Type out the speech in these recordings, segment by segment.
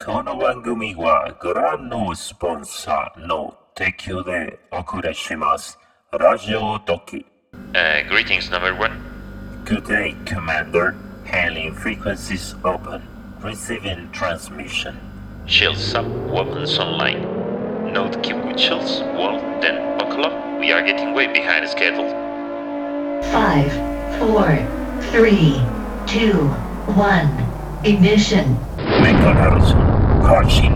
この番組はご覧のスポンサーの提供でお送りします。ラジオドキ。 Greetings, number one. Good day, Commander. Hailing frequencies open. Receiving transmission. Shields up, weapons online. Note keep with shields, wall, then buckle up. We are getting way behind schedule. 5, 4, 3, 2, 1. Ignition. Mechanism. Crashing.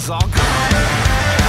it's all good.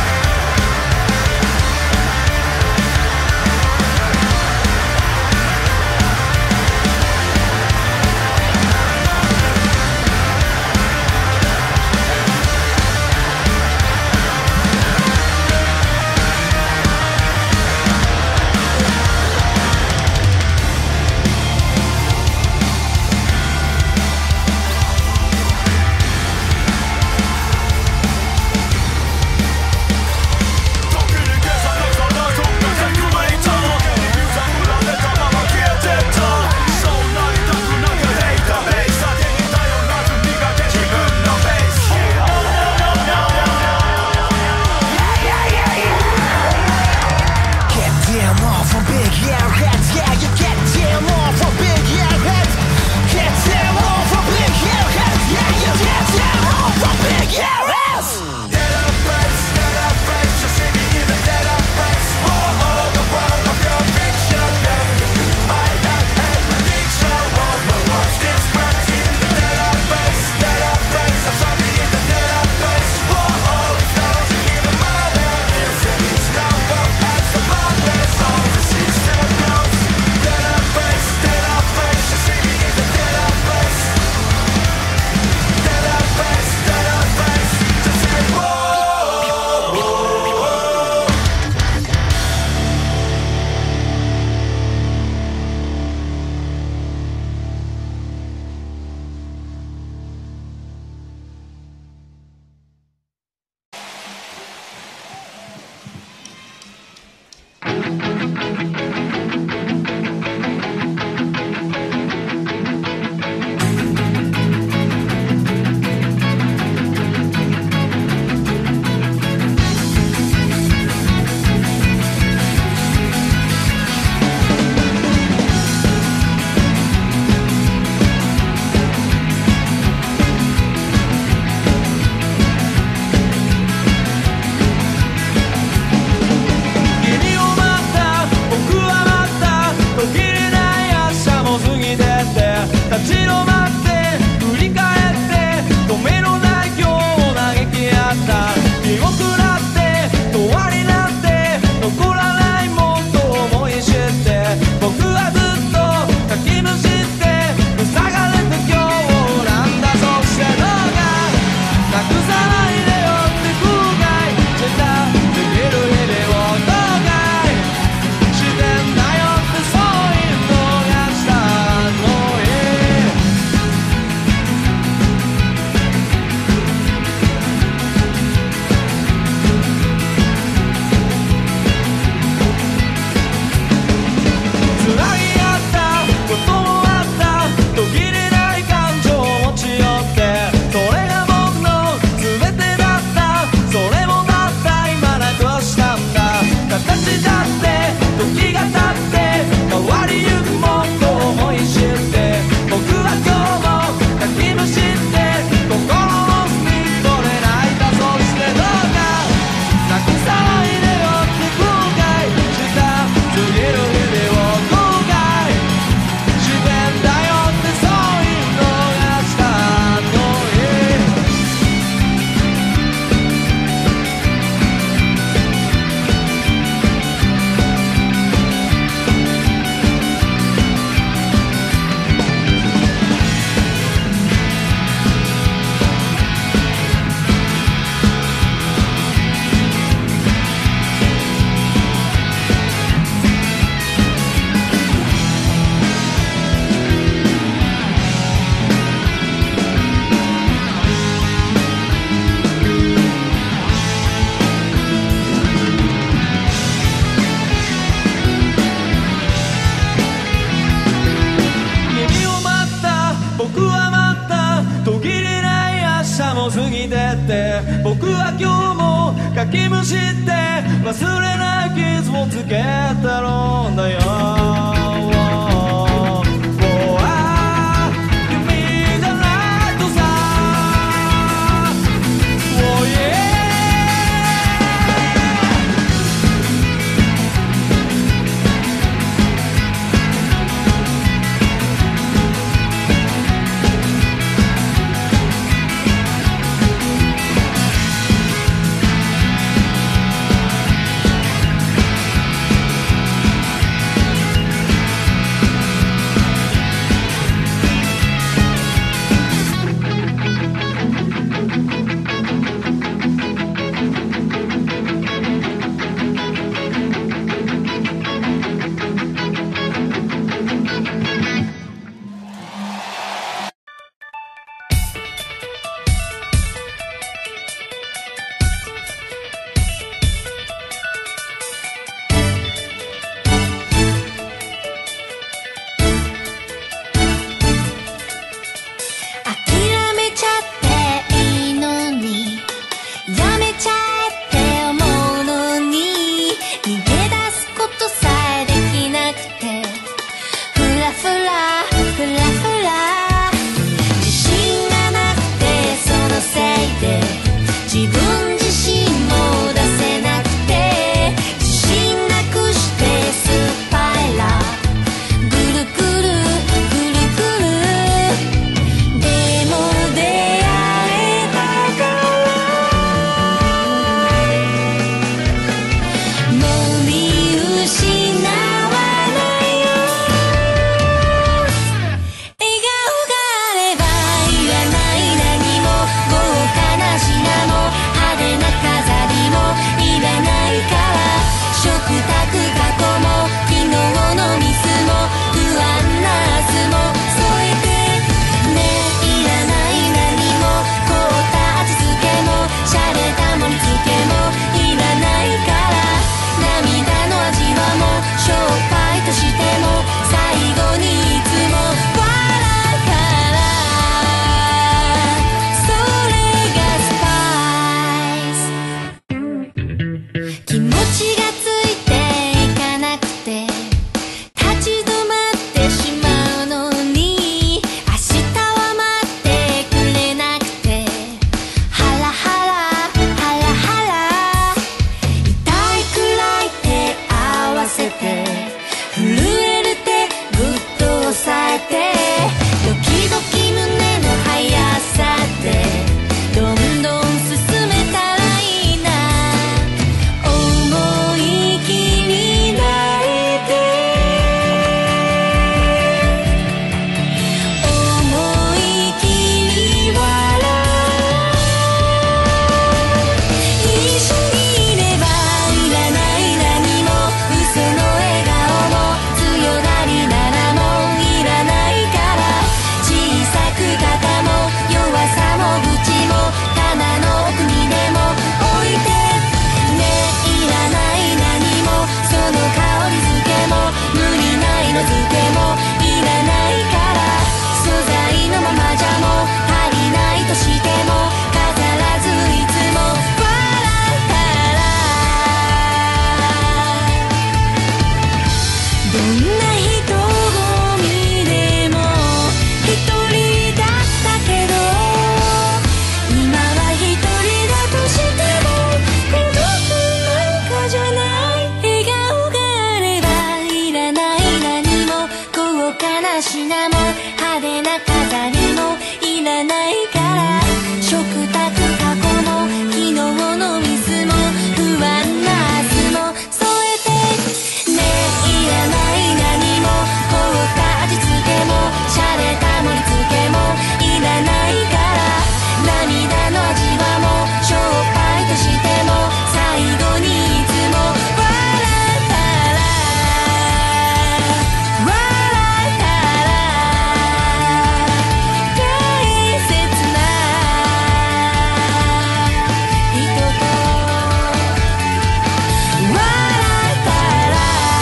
僕は今日もかきむしって忘れない傷をつけたろんだよ飾りもいらないから食卓過去も昨日のミスも不安な明日も添えてねえいらない何も凍った味付けも洒落た盛り付けもいらないから涙の味はもうしょっぱいとしても最後にいつも笑ったら笑ったら大切な人と笑ったら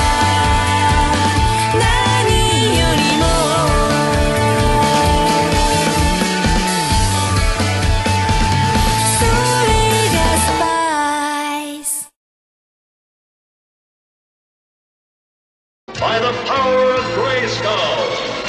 何よりもそれがスパイス By the power of Grayskull,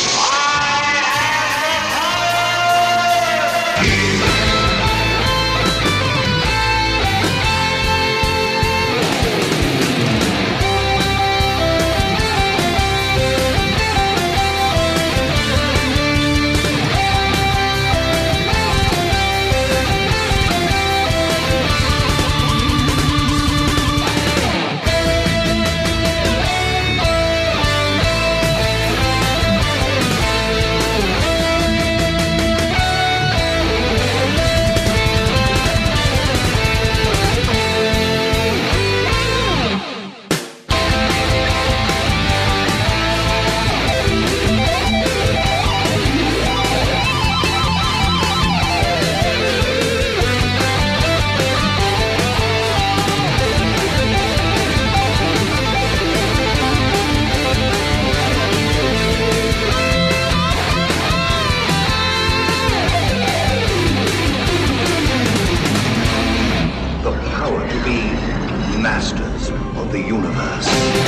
the power to be masters of the universe.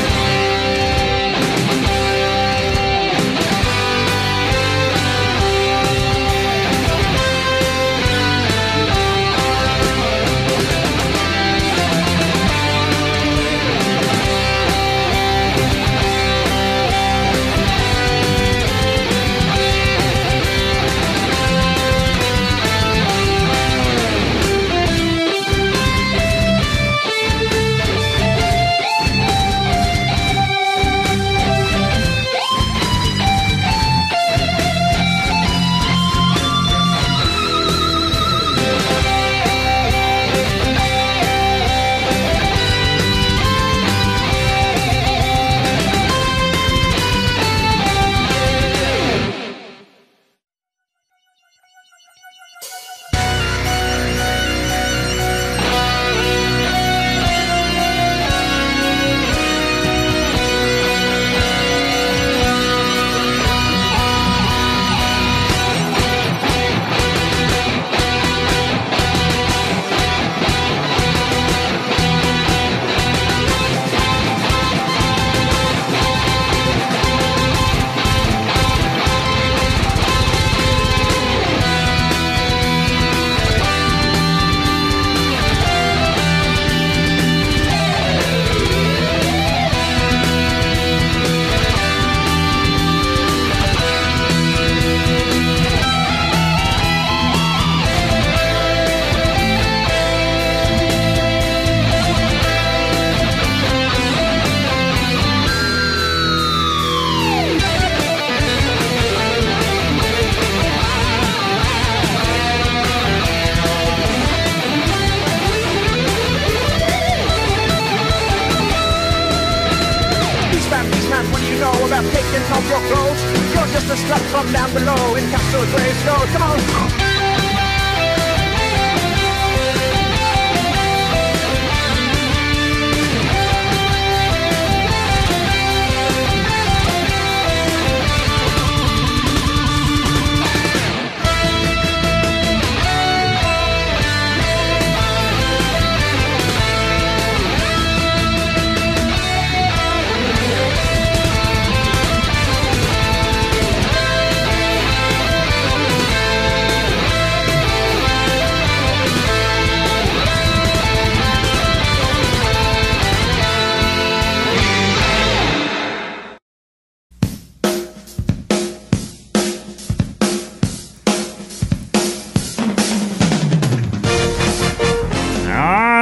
What do you know about taking off your clothes? You're just a slut from down below in Castle Grayskull. Come on.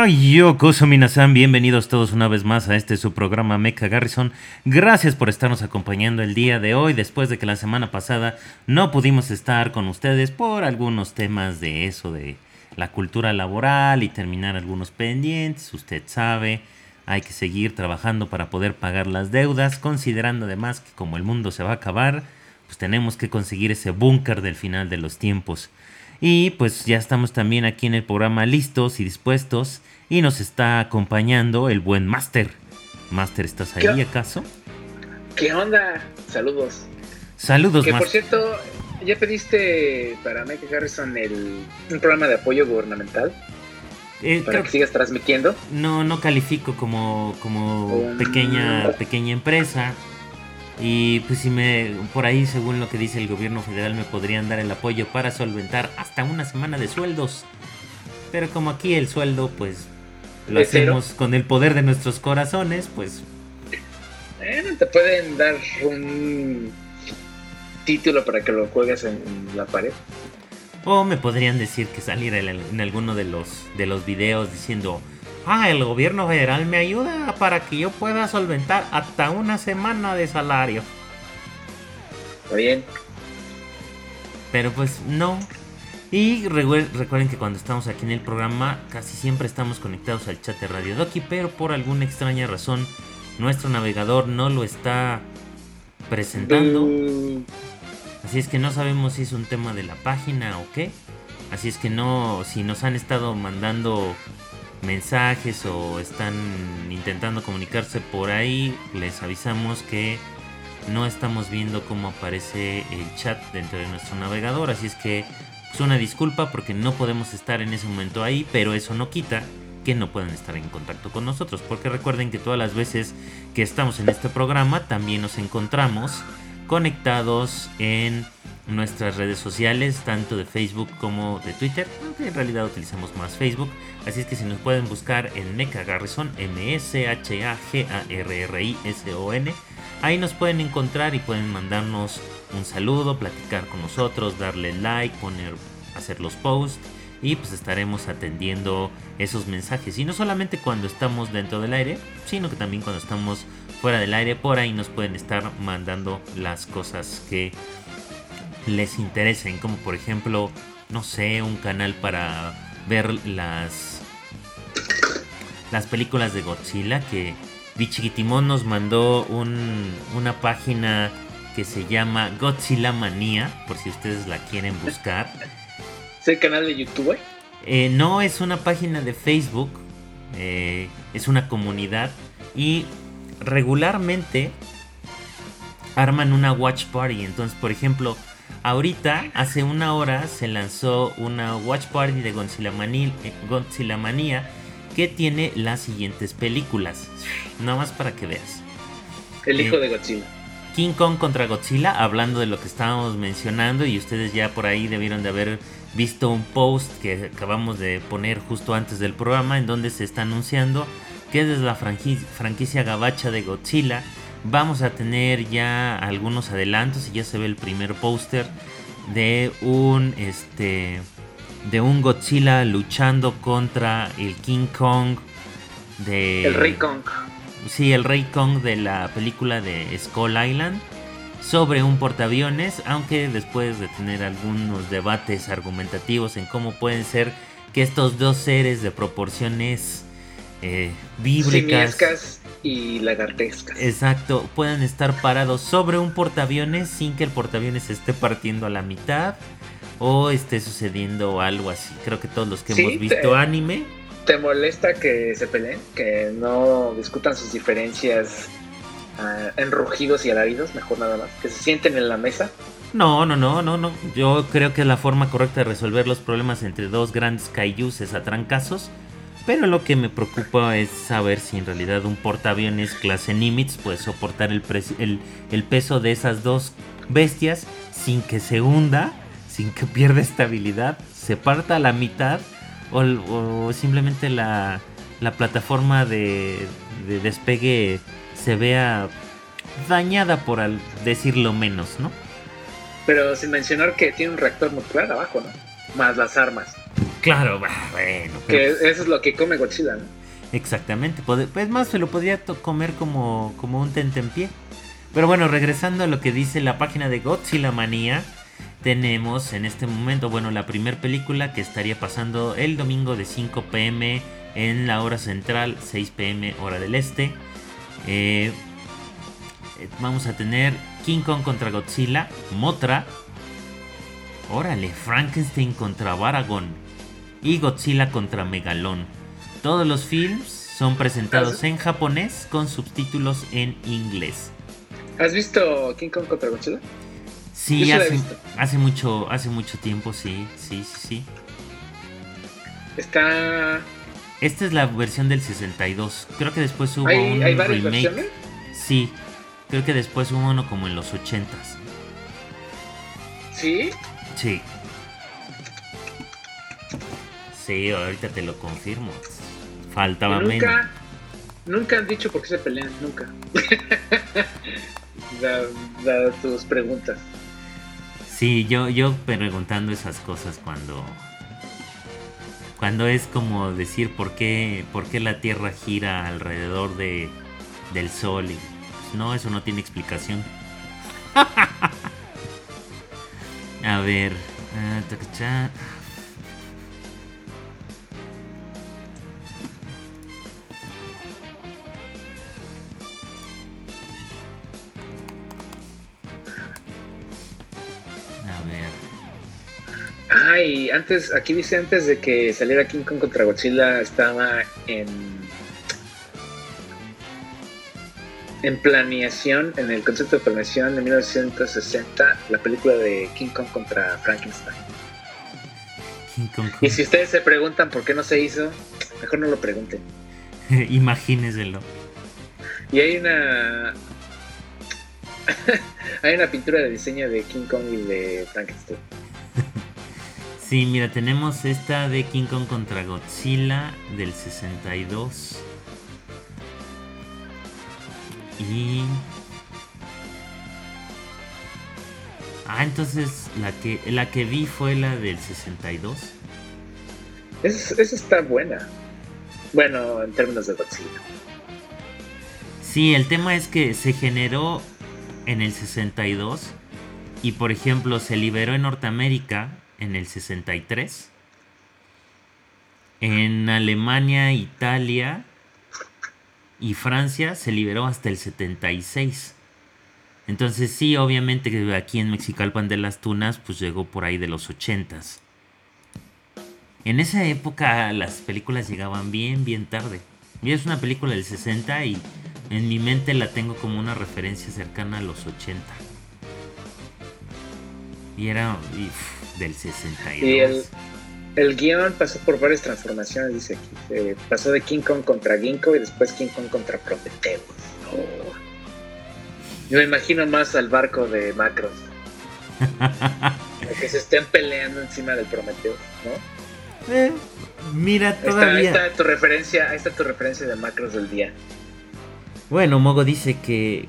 Yokoso Minasan, bienvenidos todos una vez más a su programa Mecha Garrison. Gracias por estarnos acompañando el día de hoy, después de que la semana pasada no pudimos estar con ustedes por algunos temas de eso, de la cultura laboral y terminar algunos pendientes. Usted sabe, hay que seguir trabajando para poder pagar las deudas, considerando además que como el mundo se va a acabar, pues tenemos que conseguir ese búnker del final de los tiempos. Y pues ya estamos también aquí en el programa listos y dispuestos. Y nos está acompañando el buen Master. Master, ¿estás ahí acaso? ¿Qué onda? Saludos. Saludos, Master. Master. Por cierto, ¿ya pediste para Mecha Garrison un programa de apoyo gubernamental? ¿Para que sigas transmitiendo? No califico como pequeña empresa. Y pues si por ahí, según lo que dice el gobierno federal, me podrían dar el apoyo para solventar hasta una semana de sueldos. Pero como aquí el sueldo, pues lo hacemos con el poder de nuestros corazones, pues... te pueden dar un título para que lo juegues en la pared. O me podrían decir que saliera en alguno de los videos diciendo... el gobierno federal me ayuda para que yo pueda solventar hasta una semana de salario. Está bien. Pero pues no. Y recuerden que cuando estamos aquí en el programa casi siempre estamos conectados al chat de Radio Doki, pero por alguna extraña razón nuestro navegador no lo está presentando. Así es que no sabemos si es un tema de la página o qué. Así es que no, si nos han estado mandando mensajes o están intentando comunicarse por ahí, les avisamos que no estamos viendo cómo aparece el chat dentro de nuestro navegador, así es que pues una disculpa porque no podemos estar en ese momento ahí, pero eso no quita que no puedan estar en contacto con nosotros, porque recuerden que todas las veces que estamos en este programa también nos encontramos conectados en nuestras redes sociales, tanto de Facebook como de Twitter, aunque en realidad utilizamos más Facebook. Así es que si nos pueden buscar en Mecha Garrison, MSHAGARRISON, ahí nos pueden encontrar y pueden mandarnos un saludo, platicar con nosotros, darle like, hacer los posts, y pues estaremos atendiendo esos mensajes. Y no solamente cuando estamos dentro del aire, sino que también cuando estamos fuera del aire, por ahí nos pueden estar mandando las cosas que les interesen, como por ejemplo, no sé, un canal para ver las películas de Godzilla, que Bichiquitimón nos mandó una página que se llama Godzilla Manía, por si ustedes la quieren buscar. ¿Es el canal de YouTube? No, es una página de Facebook, es una comunidad, y regularmente arman una watch party. Entonces, por ejemplo, ahorita, hace una hora, se lanzó una watch party de Godzilla Manía, que tiene las siguientes películas, nada más para que veas. El hijo de Godzilla. King Kong contra Godzilla, hablando de lo que estábamos mencionando, y ustedes ya por ahí debieron de haber visto un post que acabamos de poner justo antes del programa, en donde se está anunciando que desde la franquicia gabacha de Godzilla vamos a tener ya algunos adelantos, y ya se ve el primer póster de un Godzilla luchando contra el King Kong el Rey Kong. Sí, el Rey Kong de la película de Skull Island, sobre un portaaviones, aunque después de tener algunos debates argumentativos en cómo pueden ser que estos dos seres de proporciones bíblicas, simiescas y lagartescas, exacto, puedan estar parados sobre un portaaviones sin que el portaaviones se esté partiendo a la mitad o esté sucediendo algo así. Creo que todos los que hemos visto anime... ¿Te molesta que se peleen? ¿Que no discutan sus diferencias en rugidos y alaridos? Mejor nada más, que se sienten en la mesa. No. Yo creo que la forma correcta de resolver los problemas entre dos grandes kaijus es a trancazos. Pero lo que me preocupa es saber si en realidad un portaaviones clase Nimitz puede soportar el peso de esas dos bestias sin que se hunda, sin que pierda estabilidad, se parta a la mitad, o simplemente la plataforma de despegue se vea dañada, por decirlo menos, ¿no? Pero sin mencionar que tiene un reactor nuclear abajo, ¿no? Más las armas. Claro, bueno. Que eso es lo que come Godzilla, ¿no? Exactamente. Pues más se lo podría comer como un tentempié. Pero bueno, regresando a lo que dice la página de Godzilla Manía, tenemos en este momento, bueno, la primera película que estaría pasando el domingo de 5 p.m. en la hora central, 6 p.m. hora del este. Vamos a tener King Kong contra Godzilla, Mothra, órale, Frankenstein contra Baragon y Godzilla contra Megalón. Todos los films son presentados en japonés con subtítulos en inglés. ¿Has visto King Kong contra Godzilla? Sí, hace mucho tiempo, sí. Esta es la versión del 62. Creo que después hubo ¿Hay varias remake. versiones? Sí, creo que después hubo uno como en los 80s. ¿Sí? Sí. Sí, ahorita te lo confirmo. Faltaba menos. Nunca han dicho por qué se pelean, nunca. da tus preguntas. Sí, yo preguntando esas cosas cuando es como decir por qué la Tierra gira alrededor del Sol y pues no, eso no tiene explicación. A ver, Y aquí dice antes de que saliera King Kong contra Godzilla estaba en planeación, en el concepto de planeación de 1960, la película de King Kong contra Frankenstein. Y si ustedes se preguntan por qué no se hizo, mejor no lo pregunten. Imagínenselo. Y hay una pintura de diseño de King Kong y de Frankenstein. Sí, mira, tenemos esta de King Kong contra Godzilla del 62. Y... entonces la que vi fue la del 62. Esa está buena. Bueno, en términos de Godzilla. Sí, el tema es que se generó en el 62 y, por ejemplo, se liberó en Norteamérica en el 63. En Alemania, Italia y Francia se liberó hasta el 76. Entonces sí, obviamente que aquí en Mexicalpan de las Tunas pues llegó por ahí de los 80s. En esa época las películas llegaban bien tarde. Y es una película del 60 y en mi mente la tengo como una referencia cercana a los 80. Y era del 62. Y el guión pasó por varias transformaciones, dice aquí. Pasó de King Kong contra Ginkgo y después King Kong contra Prometheus. Oh. Yo me imagino más al barco de Macros. Que se estén peleando encima del Prometheus, ¿no? Mira, todavía... Ahí está tu referencia de Macros del día. Bueno, Mogo dice que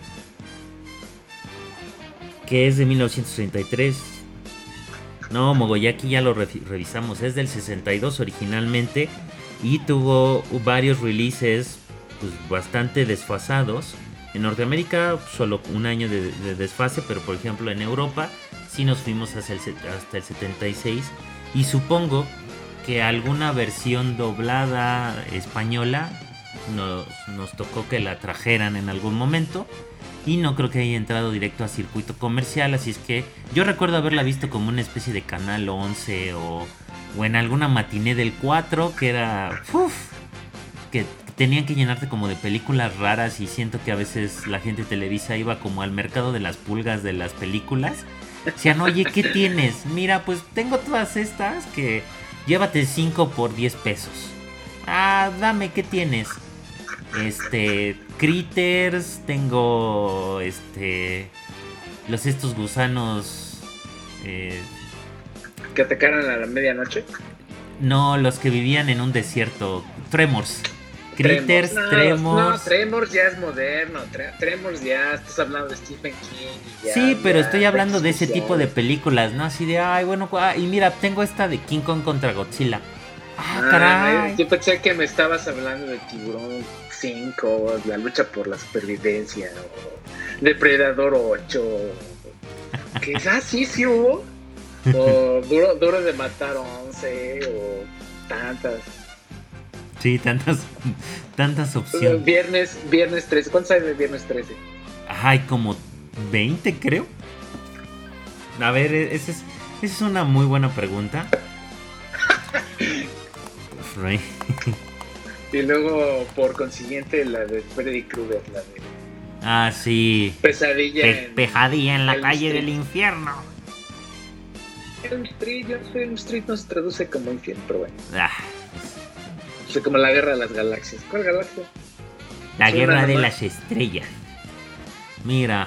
es de 1933. No, Mogo, ya aquí ya lo revisamos. Es del 62 originalmente y tuvo varios releases pues, bastante desfasados. En Norteamérica solo un año de desfase, pero por ejemplo en Europa sí nos fuimos hasta el 76. Y supongo que alguna versión doblada española nos tocó que la trajeran en algún momento. Y no creo que haya entrado directo a circuito comercial, así es que yo recuerdo haberla visto como una especie de Canal 11 o en alguna matiné del 4 que era... que tenían que llenarte como de películas raras y siento que a veces la gente de Televisa iba como al mercado de las pulgas de las películas. Decían, oye, ¿qué tienes? Mira, pues tengo todas estas que llévate 5 por 10 pesos. Dame, ¿qué tienes? Critters, tengo estos gusanos que atacaron a la medianoche. No, los que vivían en un desierto. Tremors. Critters, Tremors. No, Tremors ya es moderno. Tremors ya estás hablando de Stephen King. Sí, pero estoy hablando de ese tipo de películas, ¿no? Así de, bueno, y mira, tengo esta de King Kong contra Godzilla. Caray. Yo pensé que me estabas hablando de Tiburón 5, la lucha por la supervivencia, o Depredador 8. Que sí hubo. O Duro de Matar 11, o tantas. Sí, tantas opciones. Viernes 13. ¿Cuántos hay de Viernes 13? Hay como 20, creo. A ver, esa es una muy buena pregunta. Y luego, por consiguiente, la de Freddy Krueger, la de... Sí. Pesadilla en la calle del infierno. Elm Street no se traduce como infierno, pero bueno. Pues. O sea, como la guerra de las galaxias. ¿Cuál galaxia? La guerra de las estrellas. Mira.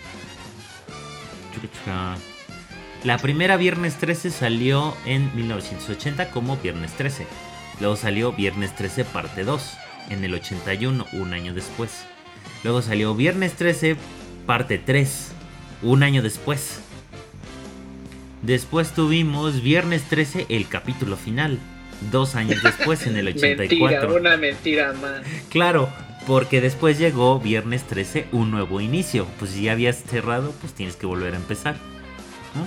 La primera Viernes 13 salió en 1980 como Viernes 13. Luego salió Viernes 13 parte 2 en el 81, un año después. Luego salió Viernes 13 parte 3, un año después. Después tuvimos Viernes 13 el capítulo final, 2 años después en el 84. Una mentira más. Claro, porque después llegó Viernes 13 un nuevo inicio. Pues si ya habías cerrado, pues tienes que volver a empezar, ¿no?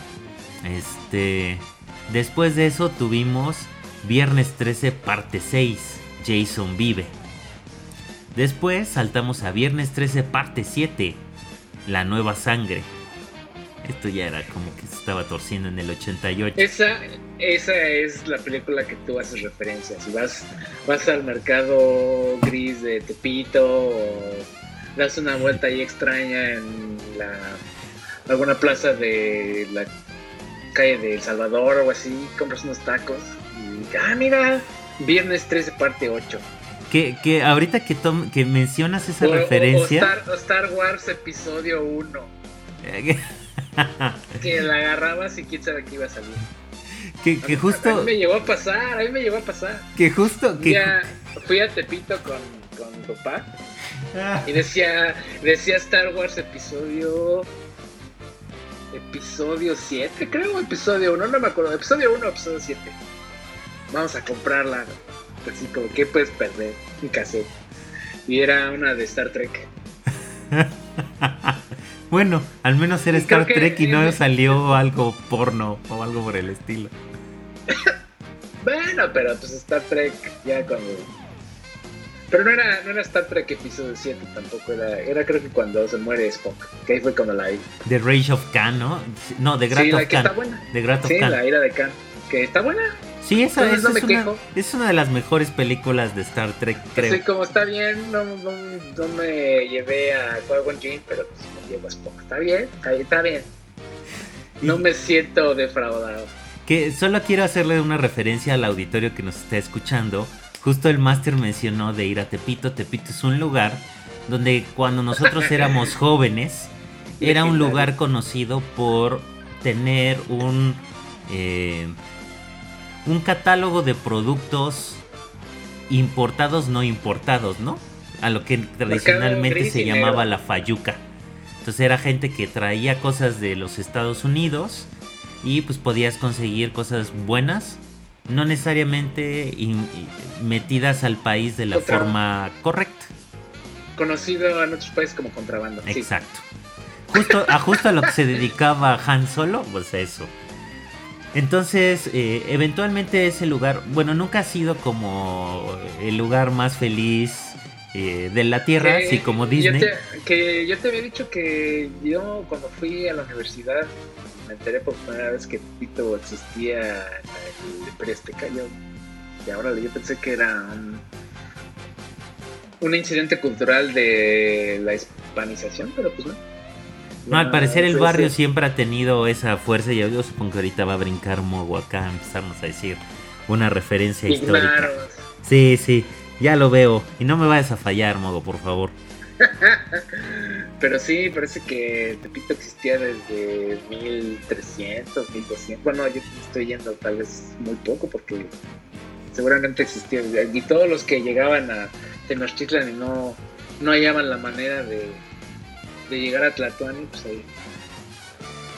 Después de eso tuvimos Viernes 13 parte 6, Jason vive. Después saltamos a Viernes 13 parte 7, La nueva sangre. Esto ya era como que se estaba torciendo en el 88. Esa es la película que tú haces referencia. Si vas al mercado gris de Tepito, o das una vuelta ahí extraña en alguna plaza de la calle de El Salvador o algo así, compras unos tacos y mira, Viernes 13 parte 8. Que ahorita que mencionas esa referencia, o Star Wars episodio 1. Que la agarrabas y quién sabe qué iba a salir. Que justo. A mí me llegó a pasar. Que justo. Fui a Tepito con papá. Y decía Star Wars episodio 7, creo, episodio 1, no me acuerdo, episodio 1 o episodio 7. Vamos a comprarla. Así como, ¿qué puedes perder? Un cassette. Y era una de Star Trek. Bueno, al menos era Star Trek y no salió algo porno o algo por el estilo. Bueno, pero pues Star Trek ya cuando... Pero no era Star Trek episodio 7 tampoco, era creo que cuando se muere Spock, que ahí fue cuando la vi. The Rage of Khan, ¿no? No, The Wrath of Khan. Sí, la que está buena. The Wrath of Khan. La ira de Khan, que está buena. Sí, esa es una de las mejores películas de Star Trek, creo. Sí, como está bien, no me llevé a Qui-Gon Jinn, pero pues me llevo a Spock. Está bien. No me siento defraudado. Que solo quiero hacerle una referencia al auditorio que nos está escuchando. Justo el máster mencionó de ir a Tepito. Tepito es un lugar donde cuando nosotros éramos jóvenes, era un lugar conocido por tener un catálogo de productos importados, no importados, ¿no? A lo que tradicionalmente se llamaba la fayuca. Entonces era gente que traía cosas de los Estados Unidos y pues podías conseguir cosas buenas, no necesariamente metidas al país de la forma correcta. Conocido en otros países como contrabando. Exacto. Justo a lo que se dedicaba Han Solo, pues eso. Entonces, eventualmente ese lugar, bueno, nunca ha sido como el lugar más feliz de la Tierra, así como Disney. Yo te había dicho que yo cuando fui a la universidad me enteré por primera vez que Tepito existía en el Imperio Azteca. Y ahora yo pensé que era un incidente cultural de la hispanización, pero pues no. No, al parecer el barrio siempre ha tenido esa fuerza y yo supongo que ahorita va a brincar Mogo acá, empezarnos a decir una referencia histórica. Sí, ya lo veo. Y no me vayas a fallar, Mogo, por favor. Pero sí, parece que Tepito existía desde 1300, 1200. Bueno, yo estoy yendo tal vez muy poco porque seguramente existía. Y todos los que llegaban a Tenochtitlan y no hallaban la manera de llegar a Tlatoani, pues ahí.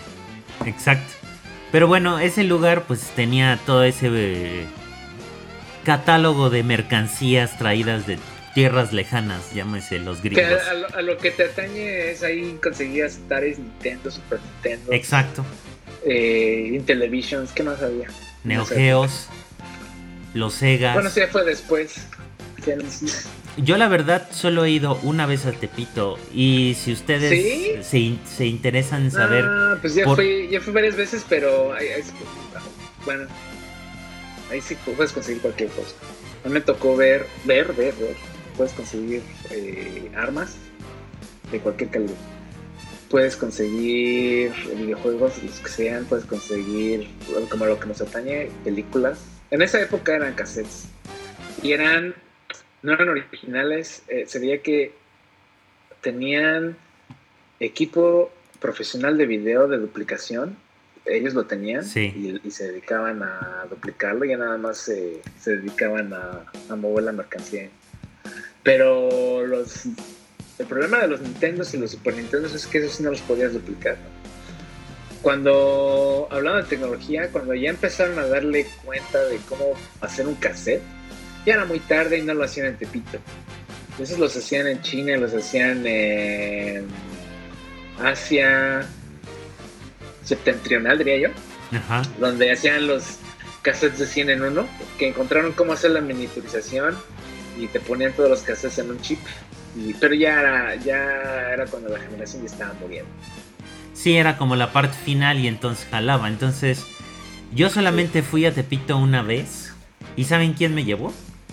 Exacto. Pero bueno, ese lugar pues tenía todo ese catálogo de mercancías traídas de tierras lejanas, llámese los Que gringos. a lo que te atañe es ahí conseguías Ataris, Nintendo, Super Nintendo. Exacto. Intellivisions, ¿qué más había? Neo No sé. Geos, los Segas. Bueno, sí, fue después. Genesis. Yo la verdad solo he ido una vez a Tepito y si ustedes se interesan en saber... Ah, pues ya fui varias veces, pero bueno, ahí sí puedes conseguir cualquier cosa. A mí me tocó ver. Puedes conseguir armas de cualquier calibre. Puedes conseguir videojuegos, los que sean. Puedes conseguir, como lo que nos atañe, películas. En esa época eran cassettes. Y no eran originales. Se veía que tenían equipo profesional de video de duplicación. Ellos lo tenían, sí. y se dedicaban a duplicarlo. Ya nada más se dedicaban a mover la mercancía. Pero el problema de los Nintendos y los Super Nintendos es que esos sí no los podías duplicar, ¿no? Cuando hablando de tecnología, cuando ya empezaron a darle cuenta de cómo hacer un cassette, ya era muy tarde y no lo hacían en Tepito. Esos los hacían en China, los hacían en Asia septentrional, diría yo. Ajá. Donde hacían los cassettes de 100 en 1, que encontraron cómo hacer la miniaturización y te ponían todos los cassettes en un chip. Pero ya era cuando la generación ya estaba muriendo. Sí, era como la parte final y entonces jalaba. Entonces, yo solamente fui a Tepito una vez. ¿Y saben quién me llevó?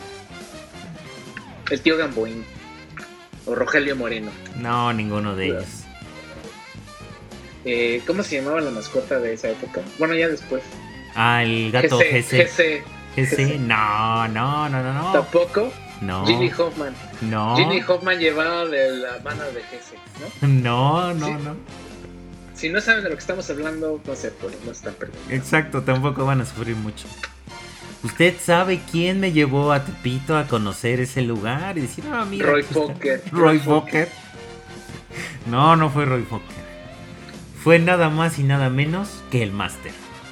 El tío Gamboín. O Rogelio Moreno. No, ninguno de ellos. ¿Cómo se llamaba la mascota de esa época? Bueno, ya después. Ah, el gato GC. GC. No. ¿Tampoco? No. Ginny Hoffman. No. Ginny Hoffman llevaba de la mano de GC, ¿no? No. Si no saben de lo que estamos hablando, no sé, pues no están perdiendo. Exacto, tampoco van a sufrir mucho. ¿Usted sabe quién me llevó a Tepito a conocer ese lugar? Y decir, mira. Roy Fokker. Roy Fokker. No fue Roy Fokker. Fue nada más y nada menos que el Master.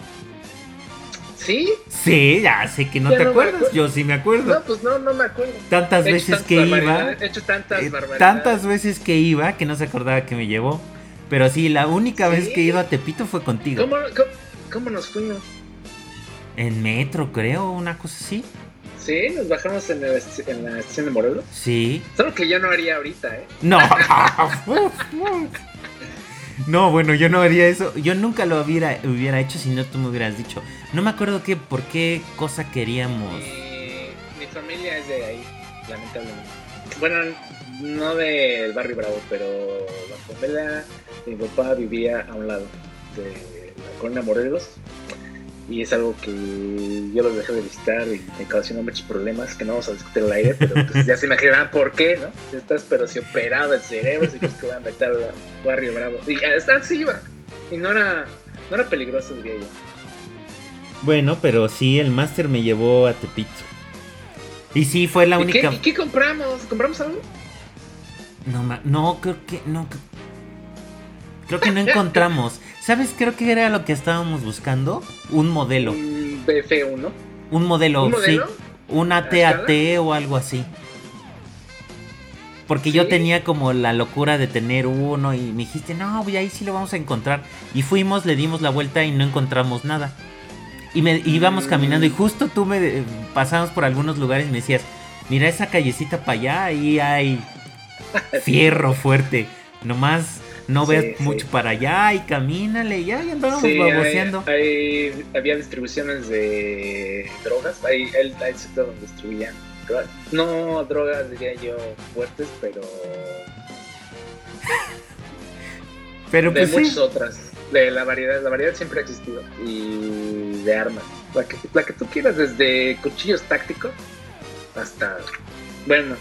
¿Sí? Sí, ya sé que no te acuerdas. Yo sí me acuerdo. No, pues no me acuerdo. Tantas veces que iba. He hecho tantas barbaridades. Tantas veces que iba que no se acordaba que me llevó. Pero sí, la única vez que he ido a Tepito fue contigo. ¿Cómo nos fuimos? En metro, creo, una cosa así. Sí, nos bajamos en la estación de Morelos. Sí. Solo que yo no haría ahorita, ¿eh? No. No, bueno, yo no haría eso. Yo nunca lo hubiera hecho si no tú me hubieras dicho. No me acuerdo por qué cosa queríamos. Mi familia es de ahí, lamentablemente. Bueno, no del barrio Bravo, pero la familia de mi papá vivía a un lado de la colonia Morelos. Y es algo que yo los dejé de visitar y me ocasionó muchos problemas que no vamos a discutir al aire, pero pues ya se imaginarán por qué, ¿no? Si estás pero si operado el cerebro, si crees que van a meter al barrio Bravo. Y hasta sí iba. Y no era peligroso, diría yo. Bueno, pero sí, el Master me llevó a Tepito. Y sí, fue la única... ¿Y qué compramos? ¿Compramos algo? No, creo que no. Creo que no encontramos. ¿Sabes? Creo que era lo que estábamos buscando. Un modelo. Un BF1. Un modelo, ¿Un modelo? sí. Un AT-AT o algo así. Porque ¿sí? Yo tenía como la locura de tener uno y me dijiste, no, ahí sí lo vamos a encontrar. Y fuimos, le dimos la vuelta y no encontramos nada. Y íbamos caminando y justo tú pasamos por algunos lugares y me decías, mira esa callecita para allá, ahí hay fierro fuerte. Nomás no veas mucho para allá y camínale y ya andábamos baboseando. Había distribuciones de drogas, hay sector donde distribuían drogas. No drogas, diría yo, fuertes, pero pues de muchas otras. De la variedad siempre ha existido. Y de armas. La que tú quieras, desde cuchillos tácticos hasta... Bueno.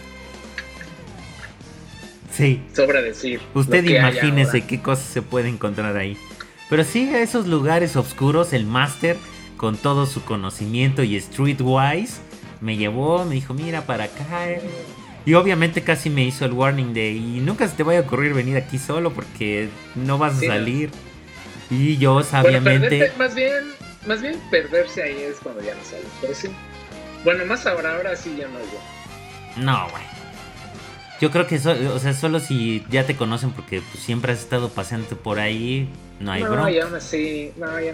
Sí. Sobra decir. Usted imagínese qué cosas se puede encontrar ahí. Pero sí, a esos lugares oscuros, el Master, con todo su conocimiento y streetwise, me llevó, me dijo, mira para acá. Y obviamente casi me hizo el warning de, y nunca se te vaya a ocurrir venir aquí solo porque no vas a salir. ¿No? Y yo sabiamente... Bueno, más bien perderse ahí es cuando ya no sales, pero sí. Bueno, más ahora sí ya no, güey. No, güey. Yo creo que solo si ya te conocen porque pues, siempre has estado paseándote por ahí, no hay bronca. No, ya aún así, yo no, güey.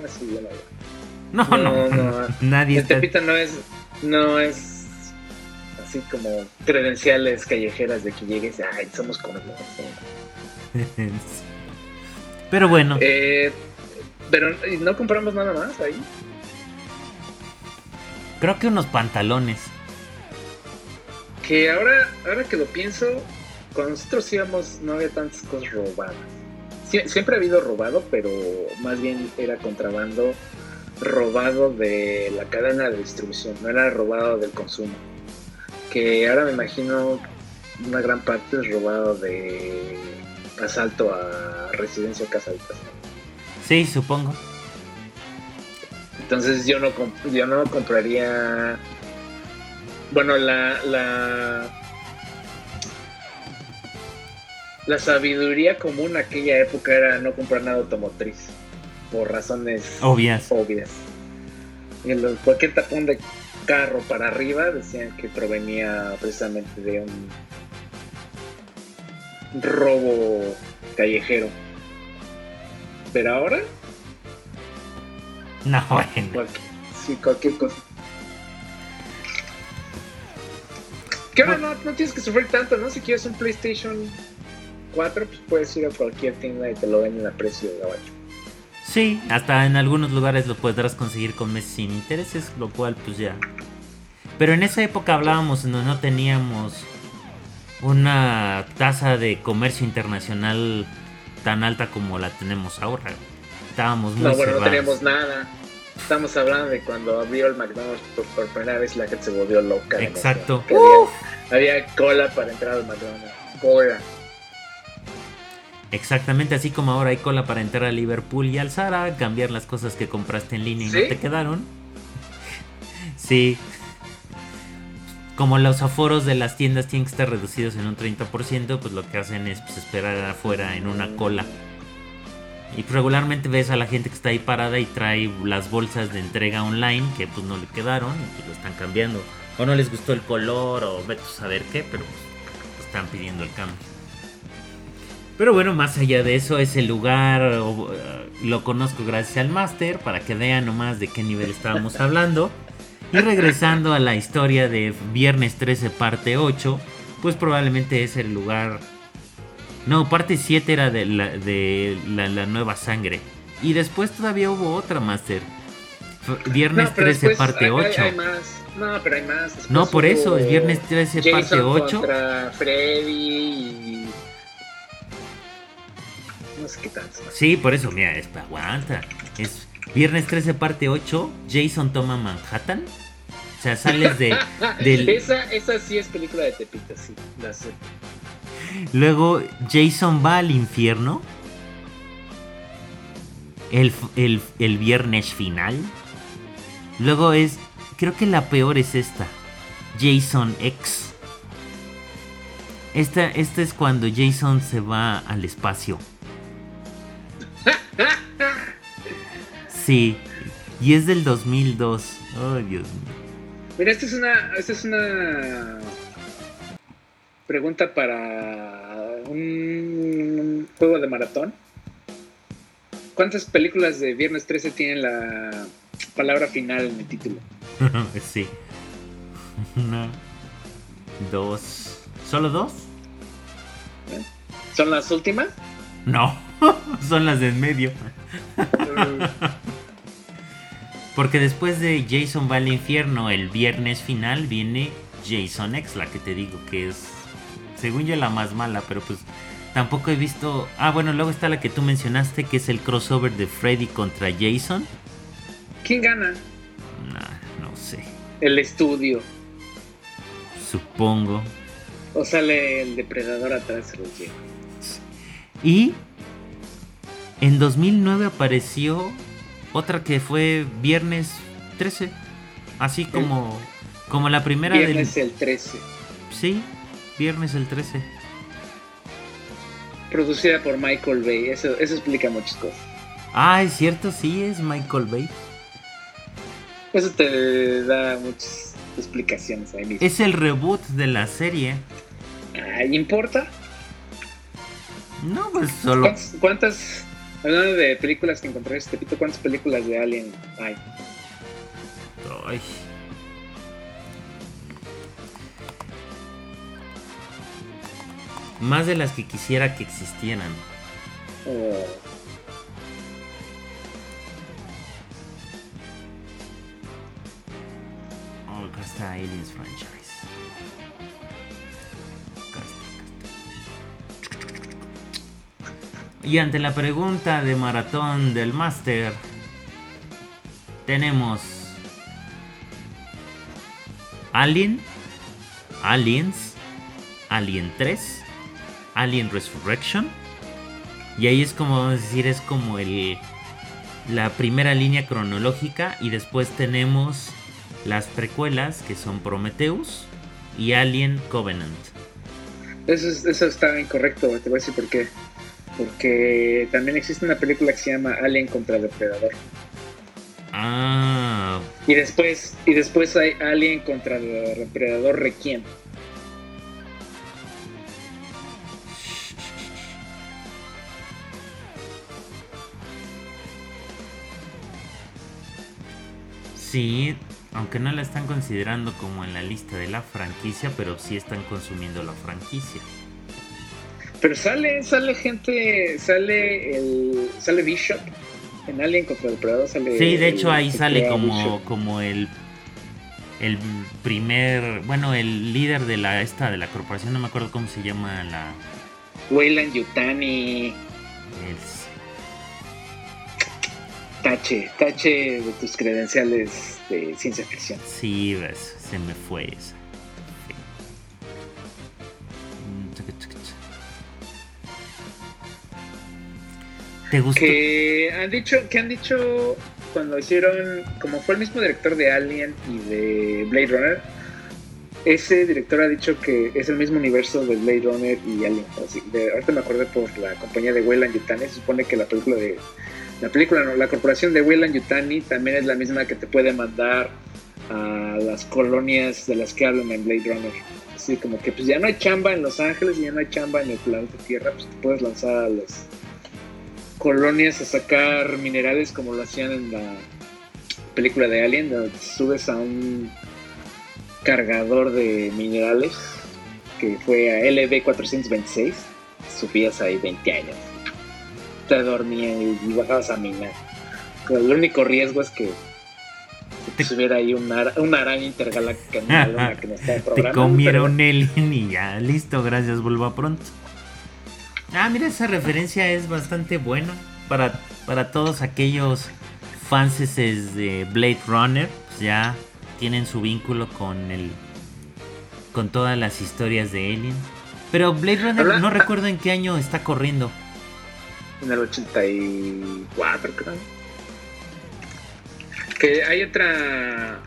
No. Nadie está... Tepito no es así como credenciales callejeras de que llegues, ay, somos como Pero bueno. Pero no compramos nada más ahí. Creo que unos pantalones. Que ahora que lo pienso, cuando nosotros íbamos no había tantas cosas robadas. Siempre ha habido robado, pero más bien era contrabando robado de la cadena de distribución, no era robado del consumo. Que ahora me imagino una gran parte es robado de asalto a residencia o casa habitación. Sí, supongo. Entonces yo no compraría. Bueno, la sabiduría común aquella época era no comprar nada automotriz por razones obvias. Y cualquier tapón de carro para arriba decían que provenía precisamente de un robo callejero. Pero ahora no, bueno. Cualquier cosa. Que ahora no tienes que sufrir tanto, ¿no? Si quieres un PlayStation 4, pues puedes ir a cualquier tienda y te lo venden a precio de gabacho. Sí, hasta en algunos lugares lo podrás conseguir con meses sin intereses, lo cual pues ya. Pero en esa época hablábamos donde no teníamos una tasa de comercio internacional tan alta como la tenemos ahora. Estábamos muy cerrados. No teníamos nada. Estamos hablando de cuando abrió el McDonald's por primera vez, la gente se volvió loca. Exacto. Había cola para entrar al McDonald's. Cola. Exactamente, así como ahora hay cola para entrar a Liverpool y al Zara, cambiar las cosas que compraste en línea y ¿sí? No te quedaron. Sí. Como los aforos de las tiendas tienen que estar reducidos en un 30%, pues lo que hacen es pues, esperar afuera en una cola. Y regularmente ves a la gente que está ahí parada y trae las bolsas de entrega online que pues no le quedaron y pues lo están cambiando. O no les gustó el color o vete a saber qué, pero pues, están pidiendo el cambio. Pero bueno, más allá de eso, ese lugar lo conozco gracias al máster para que vean nomás de qué nivel estábamos hablando. Y regresando a la historia de Viernes 13 parte 8, pues probablemente es el lugar... No, parte 7 era de la nueva sangre. Y después todavía hubo otra, Master. Viernes 13 parte 8. Hay más. No, pero hay más. Después no, por eso, es Viernes 13 Jason parte 8. Contra Freddy y... No sé qué tanto. Sí, por eso, mira, aguanta. Es Viernes 13 parte 8, Jason toma Manhattan. O sea, sales del... Esa sí es película de Tepito, sí, la sé. Luego Jason va al infierno. El viernes final. Luego es... Creo que la peor es esta. Jason X. Esta es cuando Jason se va al espacio. Sí. Y es del 2002. Oh, Dios mío. Mira, esta es una pregunta para un juego de maratón. ¿Cuántas películas de Viernes 13 tienen la palabra final en el título? Sí. 1, 2. ¿Solo 2? ¿Son las últimas? No, son las de en medio. Porque después de Jason va al infierno, el viernes final viene Jason X, la que te digo que es, según yo, la más mala, pero pues tampoco he visto... Ah, bueno, luego está la que tú mencionaste, que es el crossover de Freddy contra Jason. ¿Quién gana? No sé. El estudio. Supongo. O sale el depredador atrás, se los lleva. Y en 2009 apareció otra que fue Viernes 13. Así como la primera Viernes el 13. Sí, Viernes el 13. Producida por Michael Bay. Eso explica muchas cosas. Ah, es cierto, sí, es Michael Bay. Eso te da muchos explicaciones ahí mismo. Es el reboot de la serie. ¿Importa? No, pues solo... ¿Cuántas, hablando de películas que encontré este pito, cuántas películas de Alien hay? Ay. Más de las que quisiera que existieran. Acá está Aliens Franchise. Acá está. Y ante la pregunta de maratón del Master, tenemos Aliens, Alien 3, Alien Resurrection. Y ahí es como, vamos a decir, es como la primera línea cronológica. Y después tenemos las precuelas, que son Prometheus y Alien Covenant. Eso está incorrecto, te voy a decir por qué. Porque también existe una película que se llama Alien contra Depredador. Ah. Y después hay Alien contra Depredador Requiem. Sí, aunque no la están considerando como en la lista de la franquicia, pero sí están consumiendo la franquicia. Pero sale gente, sale Bishop en Alien contra Depredador. Sí, de hecho ahí sale como el primer, bueno, el líder de la corporación, no me acuerdo cómo se llama la... Weyland-Yutani. Tache de tus credenciales de ciencia ficción. Sí, ves, se me fue esa. ¿Te gustó? Que han dicho cuando hicieron, como fue el mismo director de Alien y de Blade Runner, ese director ha dicho que es el mismo universo de Blade Runner y Alien. Ahorita me acordé por la compañía de Weyland-Yutani. Se supone que la corporación de Weyland-Yutani también es la misma que te puede mandar a las colonias de las que hablan en Blade Runner. Así como que pues ya no hay chamba en Los Ángeles y ya no hay chamba en el planeta Tierra, pues te puedes lanzar a las colonias a sacar minerales como lo hacían en la película de Alien, donde te subes a un cargador de minerales que fue a LV-426, subías ahí 20 años, te dormías y bajabas a minar. Pero el único riesgo es que te subiera ahí una araña intergaláctica en la luna que no estaba programada. Te comieron el y ya, listo, gracias, vuelva pronto. Ah, mira, esa referencia es bastante buena para todos aquellos fans de Blade Runner, pues ya tienen su vínculo con todas las historias de Alien. Pero Blade Runner no recuerdo en qué año está corriendo. En el 84, creo. Que hay otra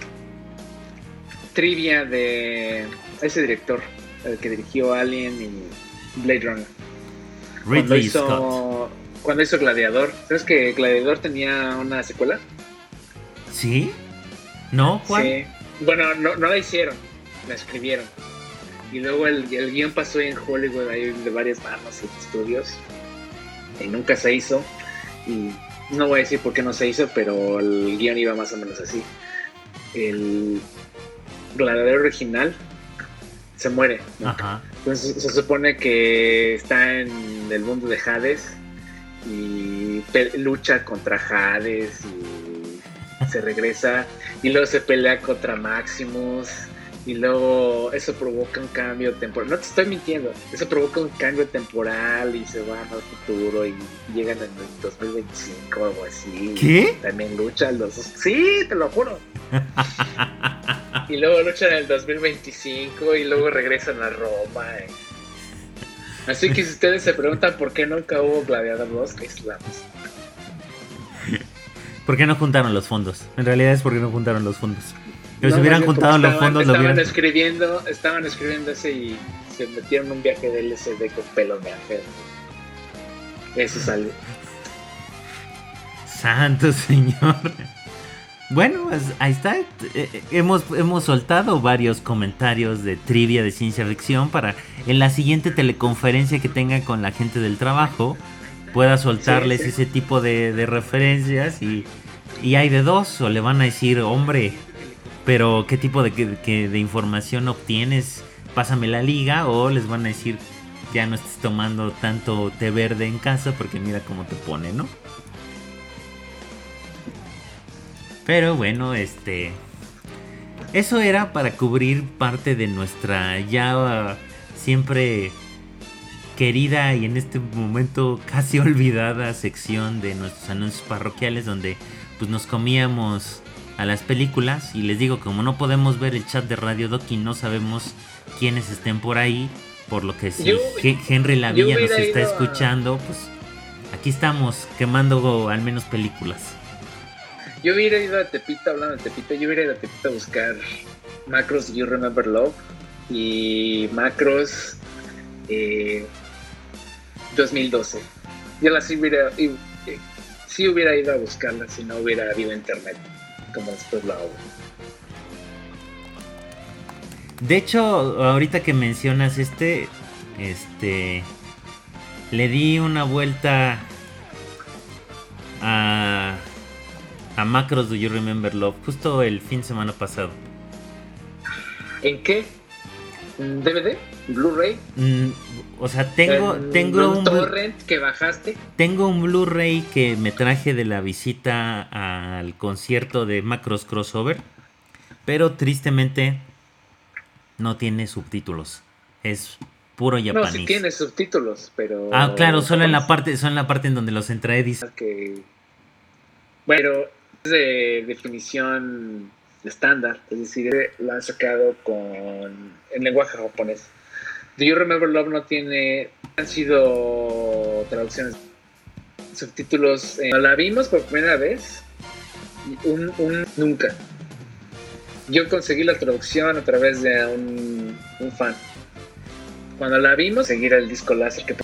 trivia de ese director, el que dirigió Alien y Blade Runner. Ridley Scott. Cuando hizo Gladiador. ¿Sabes que Gladiador tenía una secuela? ¿Sí? ¿No? ¿Cuál? Sí. Bueno, no la hicieron, la escribieron. Y luego el guión pasó en Hollywood, ahí de varias manos y estudios. Y nunca se hizo. Y no voy a decir por qué no se hizo, pero el guión iba más o menos así. El Gladiador original se muere, ¿no? Ajá. Entonces se supone que está en el mundo de Hades y lucha contra Hades y se regresa y luego se pelea contra Maximus y luego eso provoca un cambio temporal. No te estoy mintiendo, eso provoca un cambio temporal y se van al futuro y llegan en el 2025 o algo así. ¿Qué? También luchan los dos. Sí, te lo juro. Y luego luchan en el 2025 y luego regresan a Roma. Así que si ustedes se preguntan por qué nunca hubo Gladiador 2, es la misma. ¿Por qué no juntaron los fondos? En realidad es porque no juntaron los fondos. Pero si hubieran juntado los fondos, lo hubieran... Estaban escribiendo ese y se metieron un viaje de LSD con pelos de ángel. Eso salió. Santo señor. Bueno, pues, ahí está. Hemos soltado varios comentarios de trivia de ciencia ficción para en la siguiente teleconferencia que tenga con la gente del trabajo pueda soltarles ese tipo de referencias y hay de dos, o le van a decir, hombre, pero ¿qué tipo de información obtienes? Pásame la liga, o les van a decir, ya no estés tomando tanto té verde en casa porque mira cómo te pone, ¿no? Pero bueno, eso era para cubrir parte de nuestra ya siempre querida y en este momento casi olvidada sección de nuestros anuncios parroquiales, donde pues nos comíamos a las películas. Y les digo, como no podemos ver el chat de Radio Doc y no sabemos quiénes estén por ahí, por lo que si Henry Lavilla nos está escuchando, pues aquí estamos quemando al menos películas. Yo hubiera ido a Tepito, hablando de Tepito, yo hubiera ido a Tepito a buscar Macros You Remember Love y Macros 2012. Yo las sí hubiera ido a buscarlas si no hubiera habido internet, como después lo hago. De hecho, ahorita que mencionas le di una vuelta a Macros Do You Remember Love justo el fin de semana pasado. ¿En qué? ¿En DVD? ¿Blu-ray? O sea, tengo un torrent que bajaste. Tengo un Blu-ray que me traje de la visita al concierto de Macros Crossover, pero tristemente no tiene subtítulos. Es puro japonés. No, sí tiene subtítulos, pero... Ah, claro, solo en la parte en donde los entradis. Bueno, es de definición estándar, es decir, lo han sacado en lenguaje japonés. Do You Remember Love no tiene... Han sido traducciones, subtítulos. La vimos por primera vez, nunca. Yo conseguí la traducción a través de un fan. Cuando la vimos, seguir el disco láser que...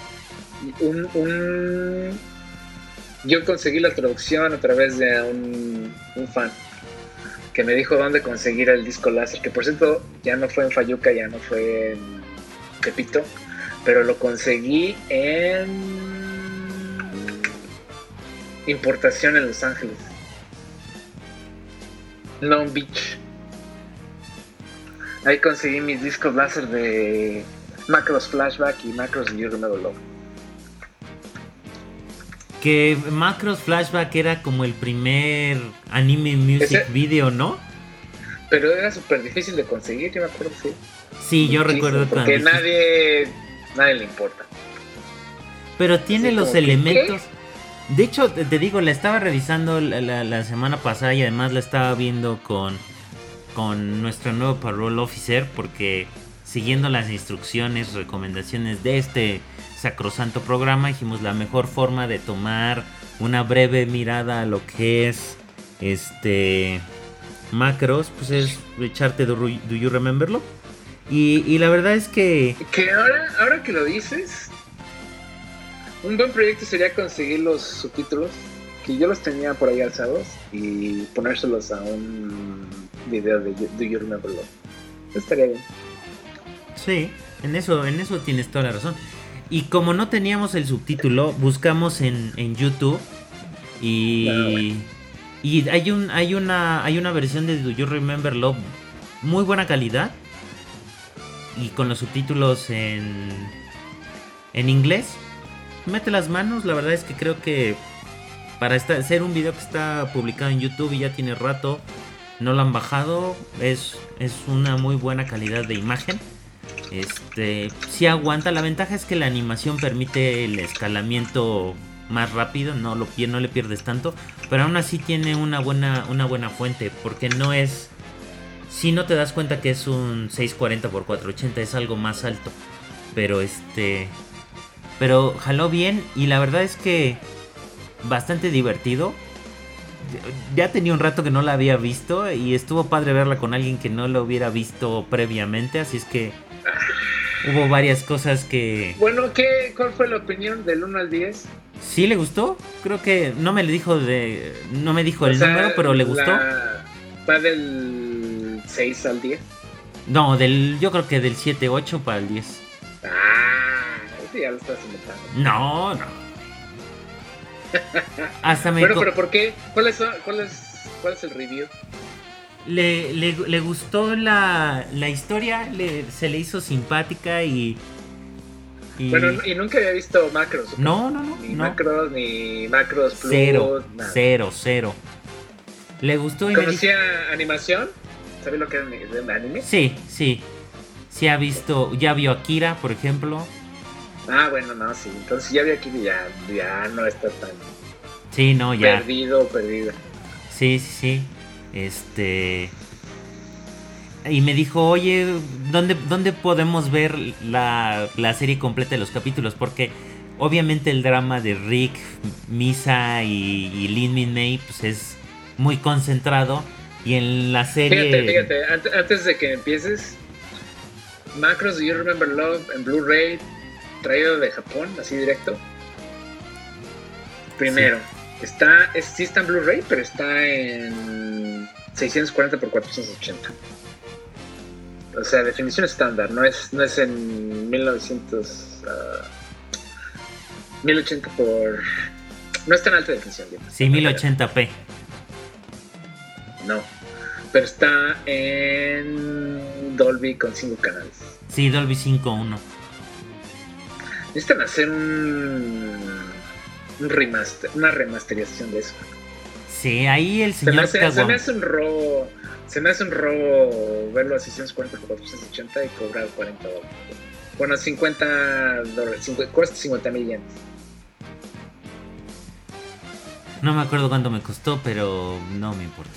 Yo conseguí la traducción a través de un fan que me dijo dónde conseguir el disco láser, que por cierto ya no fue en Fayuca, ya no fue en Tepito, pero lo conseguí en importación en Los Ángeles, Long Beach. Ahí conseguí mis discos láser de Macros Flashback y Macros You Remember Love. Que Macros Flashback era como el primer anime music video, ¿no? Pero era súper difícil de conseguir, yo me acuerdo, sí. Sí, yo recuerdo porque nadie le importa. Pero tiene así los elementos. De hecho, te digo, la estaba revisando la semana pasada y además la estaba viendo con nuestro nuevo parole officer, porque siguiendo las instrucciones, recomendaciones de este sacrosanto programa, dijimos la mejor forma de tomar una breve mirada a lo que es Macros, pues es echarte Do You Rememberlo. Y la verdad es que ahora que lo dices, un buen proyecto sería conseguir los subtítulos, que yo los tenía por ahí alzados, y ponérselos a un video de Do You Remember Love. Estaría bien. Sí, en eso tienes toda la razón. Y como no teníamos el subtítulo, buscamos en YouTube y hay una versión de Do You Remember Love muy buena calidad y con los subtítulos en inglés. Mete las manos, la verdad es que creo que para ser un video que está publicado en YouTube y ya tiene rato, no lo han bajado, es una muy buena calidad de imagen. Sí aguanta. La ventaja es que la animación permite el escalamiento más rápido, no le pierdes tanto, pero aún así tiene una buena fuente, porque no es, si no te das cuenta que es un 640x480, es algo más alto, pero jaló bien y la verdad es que bastante divertido. Ya tenía un rato que no la había visto y estuvo padre verla con alguien que no lo hubiera visto previamente, así es que hubo varias cosas que... Bueno, ¿cuál fue la opinión del 1 al 10? Sí le gustó, creo que no me dijo el número, pero le gustó. Va del 6 al 10. No, yo creo que del 7-8 para el 10. Este ya lo estás inventando. No. Hasta me Bueno, pero ¿por qué? ¿Cuál es el review? Le gustó la historia, se le hizo simpática y... Bueno, y nunca había visto Macros. No. Ni Macros, ni Macros Plus. Cero. Le gustó y ¿Conocía animación? ¿Sabes lo que era de anime? Sí. Ya vio Akira, por ejemplo. Bueno, no, sí. Entonces ya vio Akira, ya no está tan... Sí, no, ya. Perdida. Sí. Y me dijo, oye, ¿dónde podemos ver la serie completa de los capítulos? Porque obviamente el drama de Rick, Misa y Lin Min Mei pues es muy concentrado. Y en la serie... Fíjate, antes de que empieces, Macros Do You Remember Love en Blu-ray, traído de Japón, así directo. Primero, sí está en Blu-ray, pero está en 640x480. O sea, definición estándar, no es en 1080 por... No es tan alta definición. Digamos. Sí, 1080p. No, pero está en Dolby con 5 canales. Sí, Dolby 5.1. Necesitan hacer un remaster, una remasterización de eso. Sí, ahí el señor se me hace un robo verlo a 640x480 y cobrar $40. Bueno, $50, cuesta 50,000 yenes. No me acuerdo cuánto me costó, pero no me importó.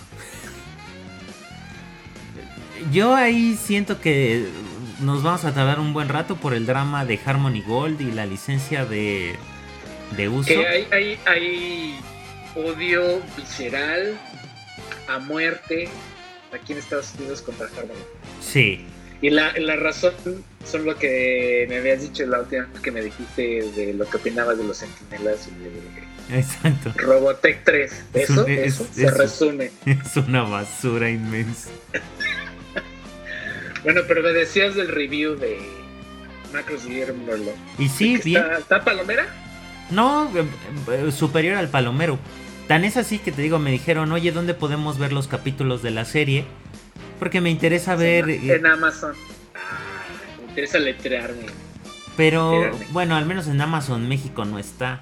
Yo ahí siento que nos vamos a tardar un buen rato por el drama de Harmony Gold y la licencia de uso. Que hay odio visceral a muerte aquí en Estados Unidos contra Harmony. Sí. Y la razón son lo que me habías dicho la última vez que me dijiste de lo que opinabas de los Centinelas y de Exacto. Robotech 3. Eso se resume. Es una basura inmensa. Bueno, pero me decías del review de Macros y Guillermo. Y sí, bien. ¿Está palomera? No, superior al palomero. Tan es así que te digo, me dijeron, oye, ¿dónde podemos ver los capítulos de la serie? Porque me interesa ver... En Amazon. Me interesa letrearme. Pero, bueno, al menos en Amazon México no está.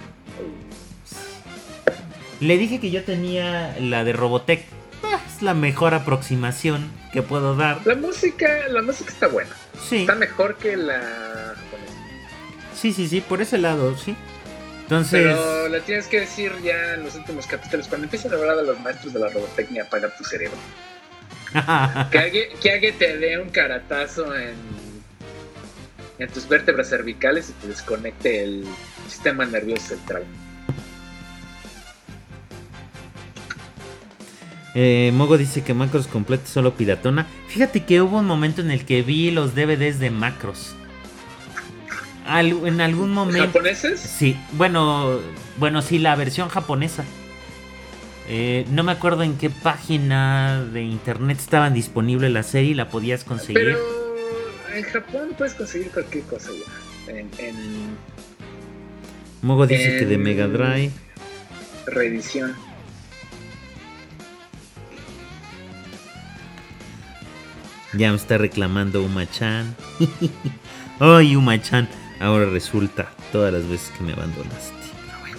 Le dije que yo tenía la de Robotech. Es la mejor aproximación que puedo dar. La música está buena. Sí. Está mejor que la japonesa. Sí, por ese lado, sí. Entonces... Pero le tienes que decir ya en los últimos capítulos, cuando empiezan a hablar de los maestros de la robotecnia, apaga tu cerebro. que alguien te dé un caratazo en tus vértebras cervicales y te desconecte el sistema nervioso central. Mogo dice que Macros completo solo piratona. Fíjate que hubo un momento en el que vi los DVDs de Macros. En algún momento. ¿Japoneses? Sí, bueno, sí, la versión japonesa. No me acuerdo en qué página de internet estaba disponible la serie y la podías conseguir. Pero en Japón puedes conseguir cualquier cosa ya. Mogo dice que de Mega Drive. Reedición. Ya me está reclamando Uma-chan. Ay, Uma-chan. Ahora resulta todas las veces que me abandonaste. Pero bueno.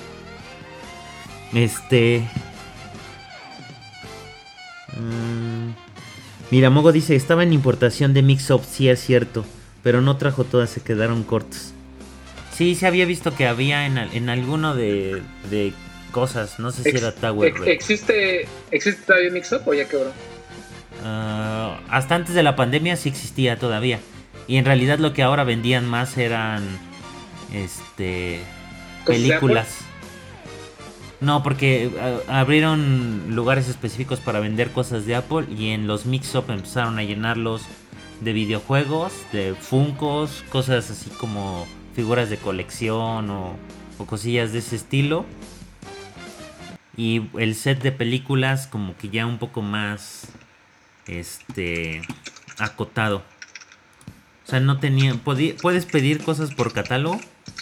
Mira, Mogo dice, estaba en importación de Mix-Up, sí es cierto. Pero no trajo todas, se quedaron cortos. Sí, se había visto que había en alguno de cosas. No sé si era Tower Red. ¿Existe todavía Mix-Up o ya quebró? Hasta antes de la pandemia sí existía todavía. Y en realidad lo que ahora vendían más eran películas. No, porque abrieron lugares específicos para vender cosas de Apple y en los Mix-Up empezaron a llenarlos de videojuegos, de Funkos, cosas así como figuras de colección o cosillas de ese estilo. Y el set de películas como que ya un poco más acotado. O sea, no tenía... Puedes pedir cosas por catálogo.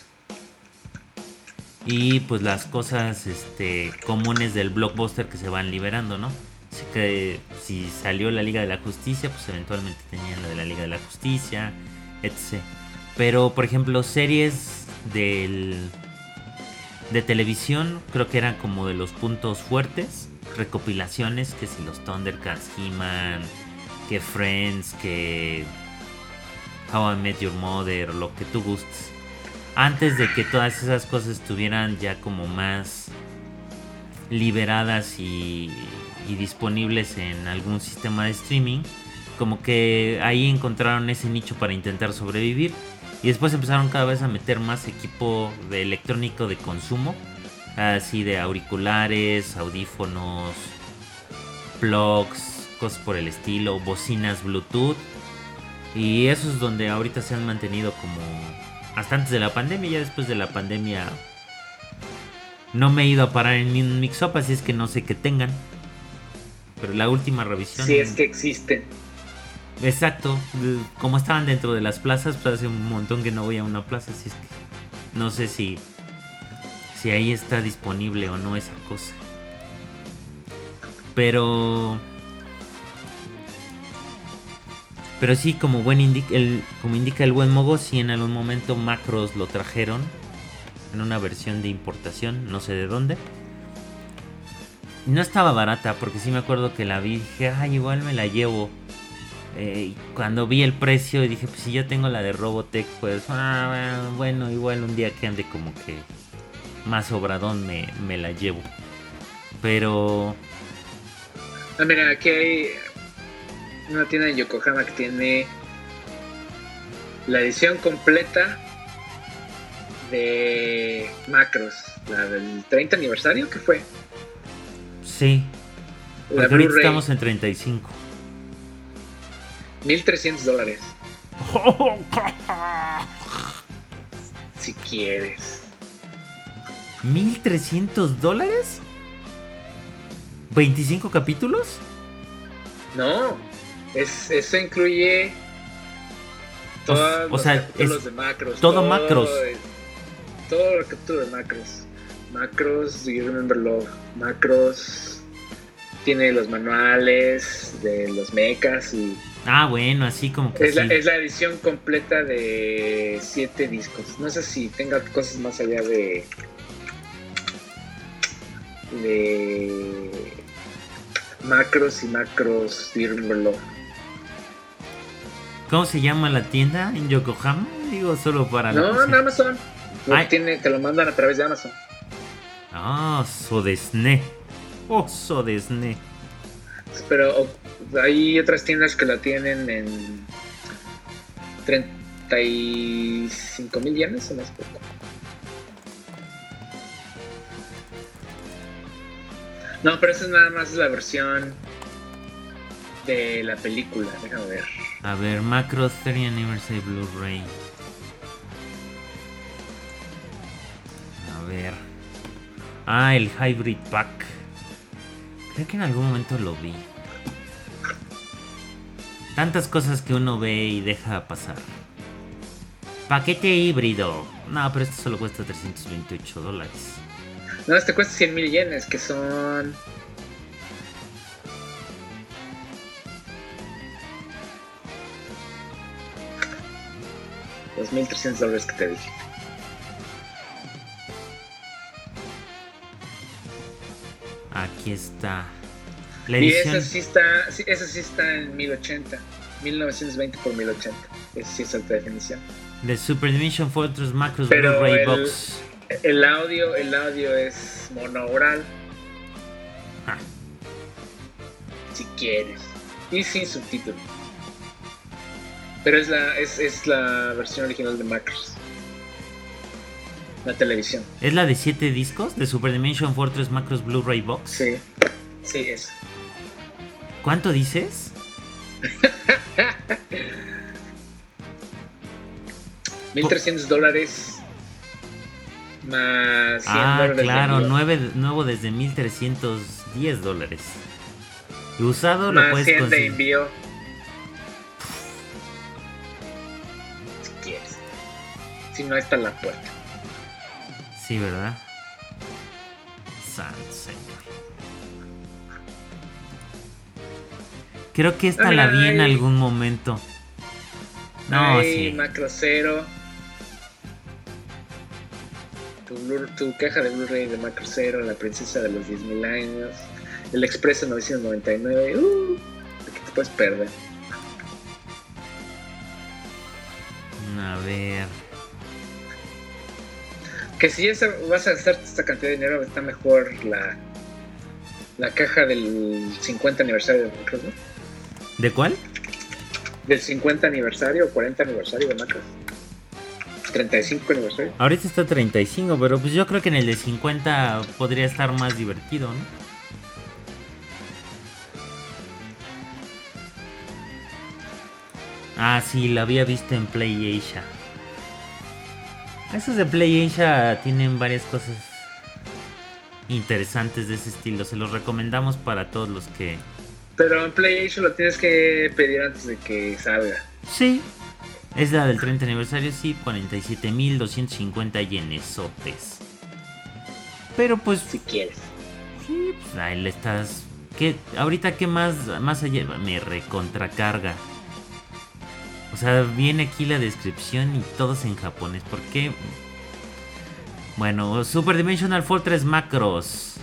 Y pues las cosas comunes del blockbuster que se van liberando, ¿no? Así que si salió la Liga de la Justicia, pues eventualmente tenían la de la Liga de la Justicia, etc. Pero, por ejemplo, series de televisión, creo que eran como de los puntos fuertes. Recopilaciones, que si los Thundercats, He-Man, que Friends, que How I Met Your Mother, lo que tú gustes. Antes de que todas esas cosas estuvieran ya como más liberadas y disponibles en algún sistema de streaming, como que ahí encontraron ese nicho para intentar sobrevivir. Y después empezaron cada vez a meter más equipo de electrónico de consumo, así de auriculares, audífonos, plugs, cosas por el estilo, bocinas Bluetooth. Y eso es donde ahorita se han mantenido como hasta antes de la pandemia. Ya después de la pandemia no me he ido a parar en un mix-up, así es que no sé qué tengan. Pero la última revisión... Sí, es que existen. Exacto, como estaban dentro de las plazas, pues hace un montón que no voy a una plaza, así es que no sé si ahí está disponible o no esa cosa. Pero sí, como indica el buen Mogo, sí en algún momento Macros lo trajeron en una versión de importación, no sé de dónde. No estaba barata, porque sí me acuerdo que la vi y dije, ay, igual me la llevo. Y cuando vi el precio dije, pues si yo tengo la de Robotech, pues bueno, igual un día que ande como que más sobradón me la llevo. Pero... mira, aquí hay una tienda en Yokohama que tiene la edición completa de Macros, la del 30 aniversario, ¿qué fue? Sí, porque ahorita estamos en 35. $1,300. Si quieres. ¿$1,300? ¿25 capítulos? No, eso incluye todos los capítulos de Macros. Todo Macros. Todo el capítulo de Macros. Macros, Do You Remember Love? Macros tiene los manuales de los mechas y... Ah, bueno, así como que es la edición completa de 7 discos. No sé si tenga cosas más allá de Macros y Macros, Do You Remember Love? ¿Cómo se llama la tienda en Yokohama? Digo, solo para No, en Amazon. Te lo mandan a través de Amazon. Ah, Sodesne. Oh, Sodesne. Pero hay otras tiendas que la tienen en 35,000 yenes o más poco. No, pero esa es nada más la versión de la película. Déjame ver. A ver, Macros 30 Anniversary Blu-ray. A ver. Ah, el Hybrid Pack. Creo que en algún momento lo vi. Tantas cosas que uno ve y deja pasar. Paquete híbrido. No, pero esto solo cuesta $328. No, este cuesta 100,000 yenes, que son... $2,300 que te dije. Aquí está. La edición... Y esa sí está en 1080. 1920 por 1080. Esa sí es alta definición. The Super Dimension Fortress Macros Blu-ray Box. El audio es monaural. Si quieres. Y sin subtítulo. Pero es la versión original de Macros. La televisión. ¿Es la de 7 discos? ¿De Super Dimension Fortress Macros Blu-ray Box? Sí. Sí, es. ¿Cuánto dices? $1,300 Más $100 de claro, envío. nuevo desde $1,310. Y usado lo Más puedes 100 de conseguir. envío. Si quieres. Si no, está en la puerta. Sí, ¿verdad? Santo Señor. Creo que esta la vi en Ay. algún momento. No, Ay, sí. Macro Cero. Tu caja de Blu-ray de Macro Cero, La princesa de los 10.000 años, El Expreso 999. ¿Qué te puedes perder? A ver. Que si vas a gastar esta cantidad de dinero, está mejor la caja del 50 aniversario de Macros, ¿no? ¿De cuál? Del 50 aniversario o 40 aniversario de Macros. 35 aniversario. Ahorita está 35, pero pues yo creo que en el de 50 podría estar más divertido, ¿no? Ah, sí, la había visto en Play Asia. Esos de Play Asia tienen varias cosas interesantes de ese estilo. Se los recomendamos para todos los que... Pero en PlayStation lo tienes que pedir antes de que salga. Sí. Es la del 30 aniversario, sí, 47,250 yenesotes. Pero pues... Si quieres. Sí, pues ahí le estás... ¿Qué? Ahorita, ¿qué más allá? Me recontracarga. O sea, viene aquí la descripción y todos en japonés. ¿Por qué? Bueno, Super Dimensional Fortress Macros.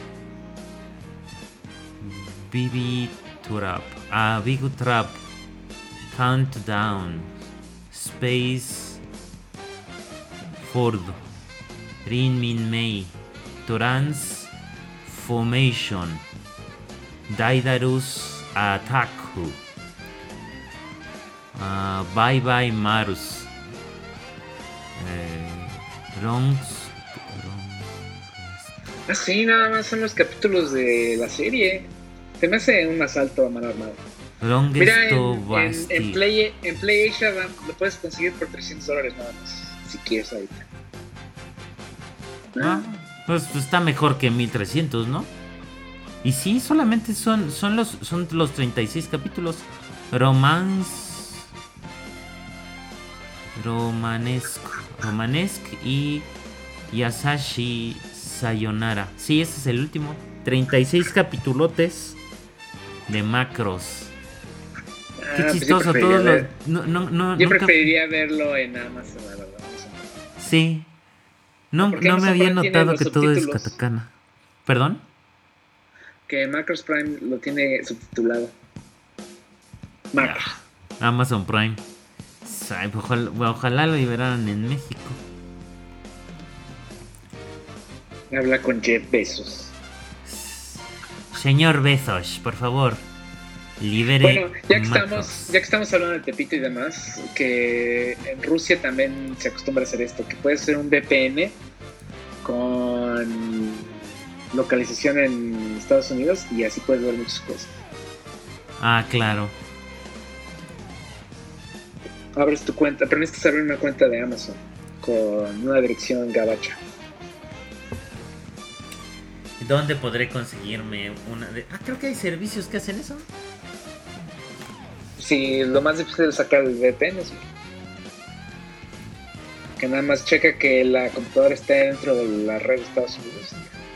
Big Trap. Countdown. Space. Ford. Rin Min Mei. Transformation. Daidarus Ataku. Bye Bye Marus. Sí, nada más son los capítulos de la serie. Se me hace un asalto a mano armada. Mira, en Play Asia lo puedes conseguir por $300 nada más, si quieres ahorita. Pues está mejor que 1300, ¿no? Y sí, solamente son los 36 capítulos. Romanesque y Yasashi Sayonara. Sí, ese es el último. 36 capitulotes de Macros. Qué chistoso, pues todos los... Yo preferiría verlo en Amazon, la verdad. Sí. No me había notado que todo es katakana. ¿Perdón? Que Macros Prime lo tiene subtitulado. Macros. Amazon Prime. Ay, ojalá lo liberaran en México. Habla con Jeff Bezos. Señor Bezos, por favor, libere. Bueno, ya que estamos hablando de Tepito y demás, que en Rusia también se acostumbra a hacer esto, que puede ser un VPN con localización en Estados Unidos y así puedes ver muchas cosas. Ah, claro. Abres tu cuenta, pero necesitas abrir una cuenta de Amazon con una dirección gabacha. ¿Dónde podré conseguirme una de...? Creo que hay servicios que hacen eso. Sí, lo más difícil es sacar el VPN, sí. Que nada más checa que la computadora esté dentro de la red de Estados Unidos.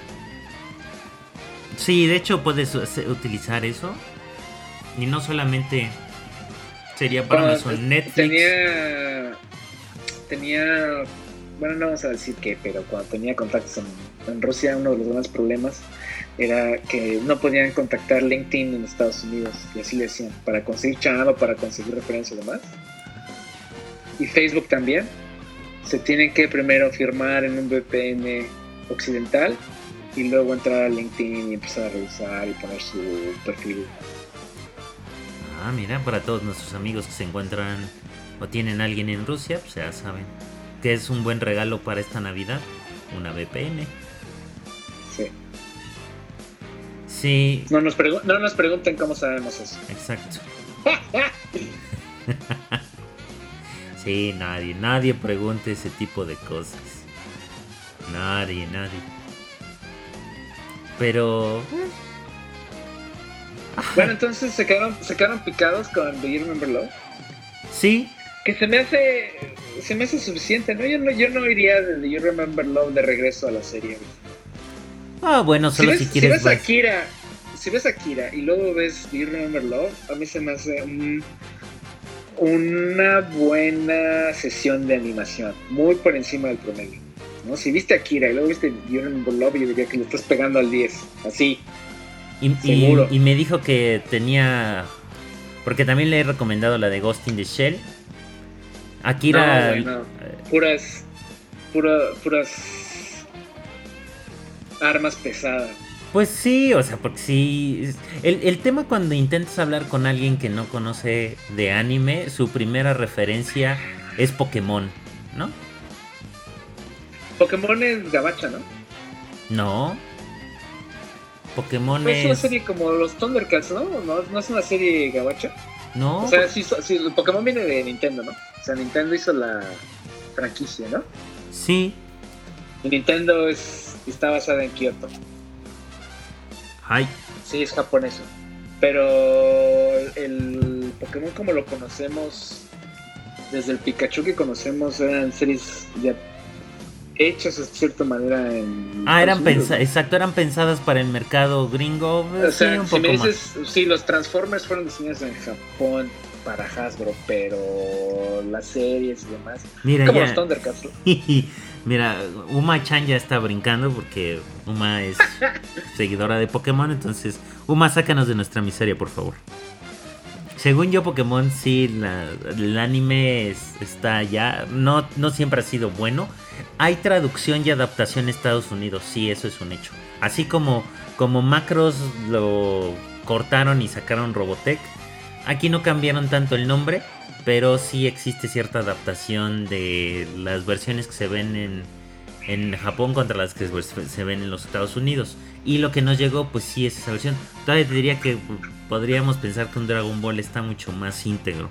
Sí, de hecho puedes utilizar eso. Y no solamente sería para Amazon, Netflix. Tenía... Bueno, no vamos a decir qué, pero cuando tenía contactos en Rusia, uno de los grandes problemas era que no podían contactar LinkedIn en Estados Unidos, y así le decían, para conseguir channel o para conseguir referencia y demás. Y Facebook también. Se tienen que primero firmar en un VPN occidental y luego entrar a LinkedIn y empezar a revisar y poner su perfil. Ah, mira, para todos nuestros amigos que se encuentran o tienen a alguien en Rusia, pues ya saben que es un buen regalo para esta Navidad, una VPN. Sí. Sí. No nos pregunten cómo sabemos eso. Exacto. Sí, nadie pregunte ese tipo de cosas. Nadie. Pero... Bueno, entonces se quedaron picados con The You Remember Love. Sí. Que se me hace suficiente, ¿no? Yo no iría de The You Remember Love de regreso a la serie. Bueno, solo si quieres si ves Akira y luego ves The You Remember Love, a mí se me hace una buena sesión de animación, muy por encima del promedio, ¿no? Si viste Akira y luego viste The You Remember Love, yo diría que le estás pegando al 10, así. Seguro. Y me dijo que tenía... Porque también le he recomendado la de Ghost in the Shell. Akira... No. Puras armas pesadas. Pues sí, o sea, porque sí... El tema cuando intentas hablar con alguien que no conoce de anime, su primera referencia es Pokémon, ¿no? Pokémon es gabacha, ¿no? No. Pokémon es... es una serie como los Thundercats, ¿no? ¿No es una serie gabacha? No. O sea, sí, el Pokémon viene de Nintendo, ¿no? O sea, Nintendo hizo la franquicia, ¿no? Sí. Y Nintendo está basada en Kyoto. Ay. Sí, es japonés. Pero el Pokémon como lo conocemos, desde el Pikachu que conocemos, eran series ya hechas de cierta manera en... eran pensadas para el mercado gringo. O sea, un si poco me dices, más. Sí, los Transformers fueron diseñados en Japón para Hasbro, pero las series y demás, mira, como ya... los Thundercats, ¿no? Mira, Uma-chan ya está brincando porque Uma es seguidora de Pokémon, entonces Uma, sácanos de nuestra miseria, por favor. Según yo, Pokémon sí, el anime está ya, no siempre ha sido bueno. Hay traducción y adaptación en Estados Unidos, sí, eso es un hecho. Así como Macross lo cortaron y sacaron Robotech, aquí no cambiaron tanto el nombre, pero sí existe cierta adaptación de las versiones que se ven en Japón contra las que se ven en los Estados Unidos. Y lo que nos llegó, pues sí es esa versión. Todavía te diría que podríamos pensar que un Dragon Ball está mucho más íntegro.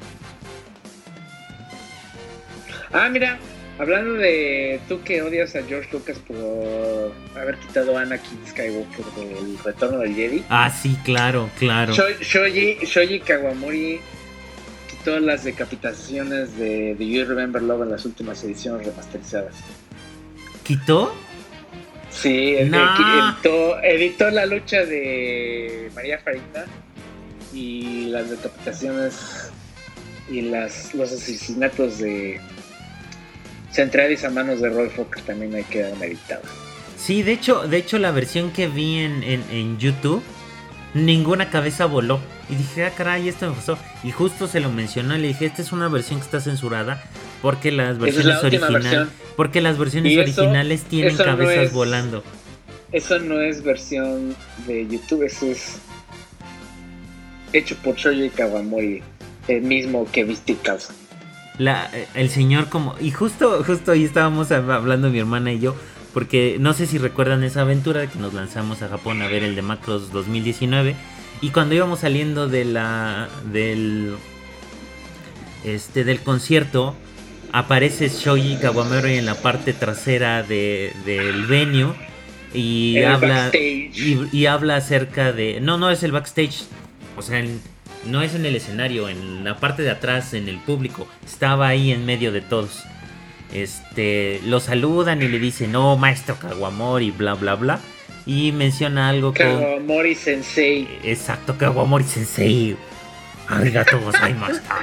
Mira, hablando de tú que odias a George Lucas por haber quitado a Anakin Skywalker del Retorno del Jedi. Sí, claro. Shoji Kawamori quitó las decapitaciones de The You Remember Love en las últimas ediciones remasterizadas. ¿Quitó? Sí, editó la lucha de María Farina y las decapitaciones y los asesinatos de Centralis a manos de Roy Fokker también hay que dar editadas. Sí, de hecho la versión que vi en YouTube, ninguna cabeza voló. Y dije, caray, esto me pasó. Y justo se lo mencionó y le dije, esta es una versión que está censurada porque las versiones originales tienen cabezas volando. Eso no es versión de YouTube, eso es hecho por Shoji Kawamori, el mismo que viste causa. El señor como... Y justo ahí estábamos hablando mi hermana y yo, porque no sé si recuerdan esa aventura de que nos lanzamos a Japón a ver el de Macross 2019. Y cuando íbamos saliendo del concierto, aparece Shoji Kawamori en la parte trasera del venue y habla acerca de... No es el backstage, o sea, no es en el escenario, en la parte de atrás, en el público. Estaba ahí en medio de todos. Lo saludan y le dicen, no, maestro Kawamori, bla bla bla. Y menciona algo Kawamori Sensei. Exacto, Kawamori Sensei. Arigatou gozaimashita.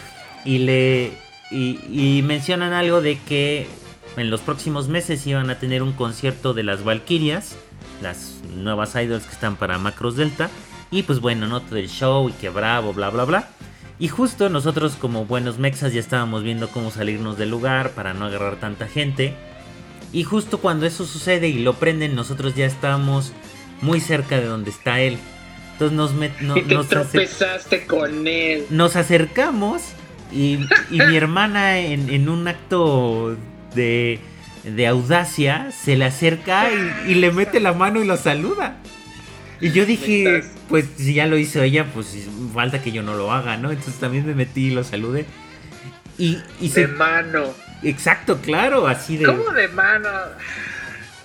Y mencionan algo de que en los próximos meses iban a tener un concierto de las Valkyrias, las nuevas idols que están para Macross Delta. Y pues bueno, nota del show y que bravo, bla bla bla. Y justo nosotros como buenos mexas ya estábamos viendo cómo salirnos del lugar para no agarrar tanta gente. Y justo cuando eso sucede y lo prenden, nosotros ya estábamos muy cerca de donde está él. Entonces nos tropezaste con él. Nos acercamos y mi hermana en un acto de audacia se le acerca y le mete la mano y lo saluda. Y yo dije, pues si ya lo hizo ella, pues falta que yo no lo haga, ¿no? Entonces también me metí y lo saludé. De mano. Exacto, claro, así de... ¿Cómo de mano?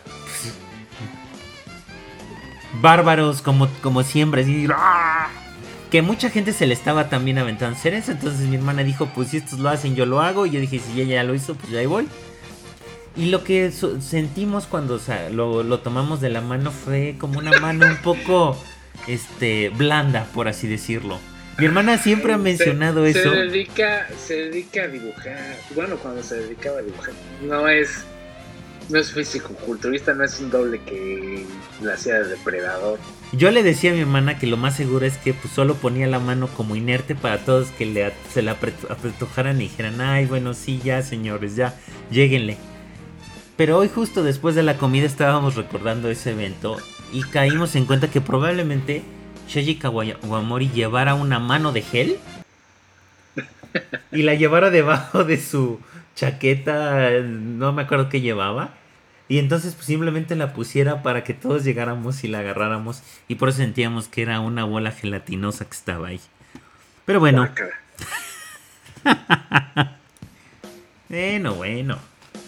bárbaros como siempre, así, ¡ah! Que mucha gente se le estaba también aventando hacer eso. Entonces mi hermana dijo, pues si estos lo hacen, yo lo hago. Y yo dije, si ella ya lo hizo, pues ya ahí voy. Y lo que sentimos cuando lo tomamos de la mano fue como una mano un poco blanda, por así decirlo. Mi hermana siempre ha mencionado eso. Se dedica a dibujar. Bueno, cuando se dedicaba a dibujar. No es físico-culturista, no es un doble que la hacía de depredador. Yo le decía a mi hermana que lo más seguro es que pues solo ponía la mano como inerte para todos que se la apretujaran y dijeran, ay, bueno, sí, ya, señores, ya, lléguenle. Pero hoy justo después de la comida estábamos recordando ese evento y caímos en cuenta que probablemente Shoji Kawamori llevara una mano de gel y la llevara debajo de su chaqueta, no me acuerdo qué llevaba, y entonces pues simplemente la pusiera para que todos llegáramos y la agarráramos, y por eso sentíamos que era una bola gelatinosa que estaba ahí. Pero bueno. Bueno.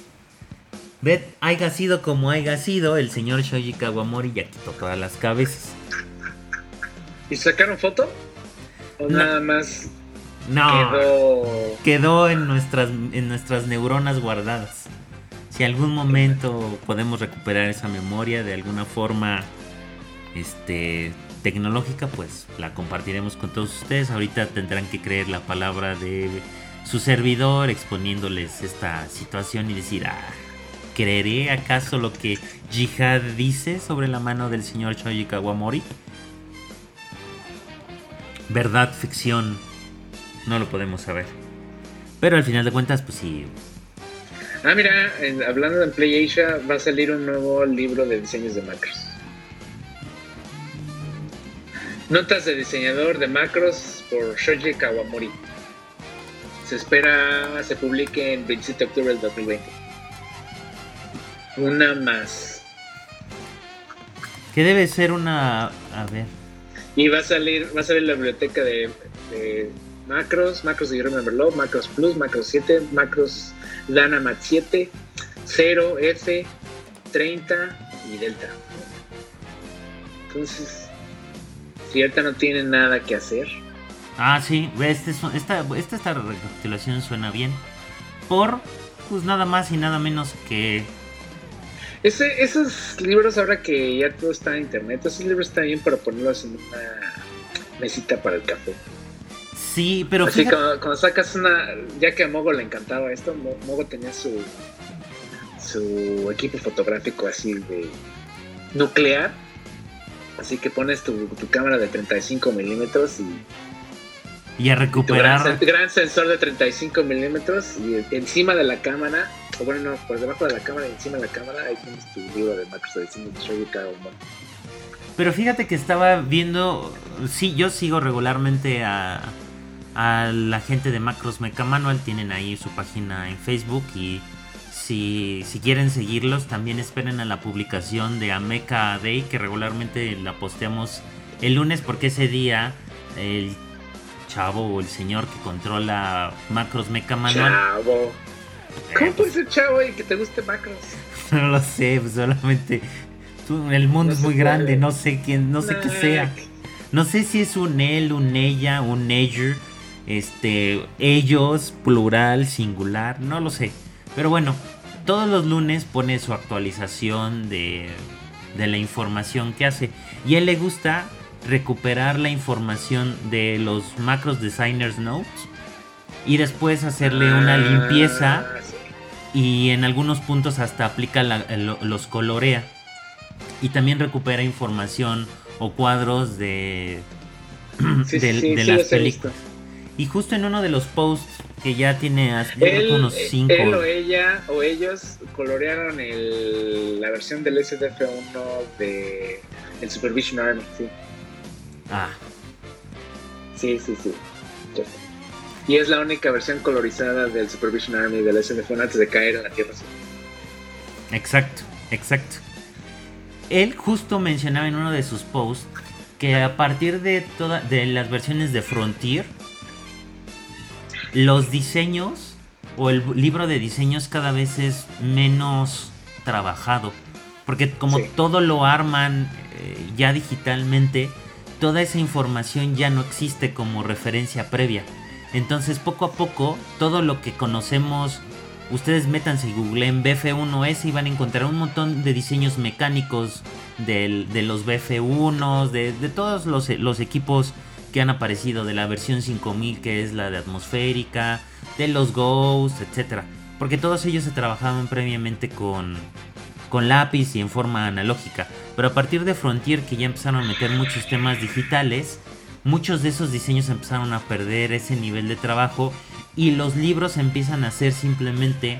Haya sido como haya sido, el señor Shoji Kawamori ya quitó todas las cabezas. ¿Y sacaron foto? ¿O no, nada más? No, quedó en nuestras neuronas guardadas. Si algún momento podemos recuperar esa memoria de alguna forma tecnológica, pues la compartiremos con todos ustedes. Ahorita tendrán que creer la palabra de su servidor exponiéndoles esta situación y decir, ¿creeré acaso lo que Jihad dice sobre la mano del señor Shoji Kawamori? Verdad, ficción, no lo podemos saber. Pero al final de cuentas, pues sí. Mira, hablando de PlayAsia, va a salir un nuevo libro de diseños de macros. Notas de diseñador de macros por Shoji Kawamori. Se espera se publique en 27 de octubre del 2020. Una más. ¿Qué debe ser una? A ver. Y va a salir la biblioteca de macros de Remember Love, Macros Plus, Macros 7, Macros Dynamax 7, 0, F, 30 y Delta. Entonces, si ahorita no tienen nada que hacer. Sí, esta recapitulación suena bien. Por, pues nada más y nada menos que... Esos libros, ahora que ya todo está en internet, esos libros están bien para ponerlos en una mesita para el café. Sí, pero así cuando sacas una, ya que a Mogo le encantaba esto, Mogo tenía su equipo fotográfico así de nuclear, así que pones tu cámara de 35 milímetros y a recuperar tu gran sensor de 35 milímetros y encima de la cámara, o bueno, no, por debajo de la cámara y encima de la cámara, ahí tienes tu libro de macros de diseño de Shoji Kawamori. Pero fíjate que estaba viendo, sí, yo sigo regularmente a la gente de Macros Mecha Manual, tienen ahí su página en Facebook y si quieren seguirlos también esperen a la publicación de Ameca Day, que regularmente la posteamos el lunes porque ese día el chavo o el señor que controla Macros Mecha Manual. Chavo. ¿Cómo puede ser chavo y que te guste Macros? No lo sé, pues solamente el mundo es muy grande, no sé quién, no sé qué sea. No sé si es un él, un ella, un ellos, ellos, plural, singular, no lo sé. Pero bueno, todos los lunes pone su actualización de la información que hace. Y a él le gusta recuperar la información de los Macros Designers Notes y después hacerle una limpieza y en algunos puntos hasta aplica los colorea. Y también recupera información o cuadros de las películas. Y justo en uno de los posts que ya tiene unos 5. Él o ella o ellos colorearon la versión del SDF1 de el Supervision Army, sí. Sí. Y es la única versión colorizada del Supervision Army del SDF1 antes de caer en la Tierra. Exacto. Él justo mencionaba en uno de sus posts que a partir de las versiones de Frontier, los diseños o el libro de diseños cada vez es menos trabajado. Porque como todo lo arman ya digitalmente, toda esa información ya no existe como referencia previa. Entonces poco a poco, todo lo que conocemos, ustedes métanse y googleen BF1S y van a encontrar un montón de diseños mecánicos de los BF1s, de todos los equipos que han aparecido, de la versión 5000 que es la de atmosférica, de los Ghost, etcétera. Porque todos ellos se trabajaban previamente con lápiz y en forma analógica. Pero a partir de Frontier, que ya empezaron a meter muchos temas digitales, muchos de esos diseños empezaron a perder ese nivel de trabajo y los libros empiezan a ser simplemente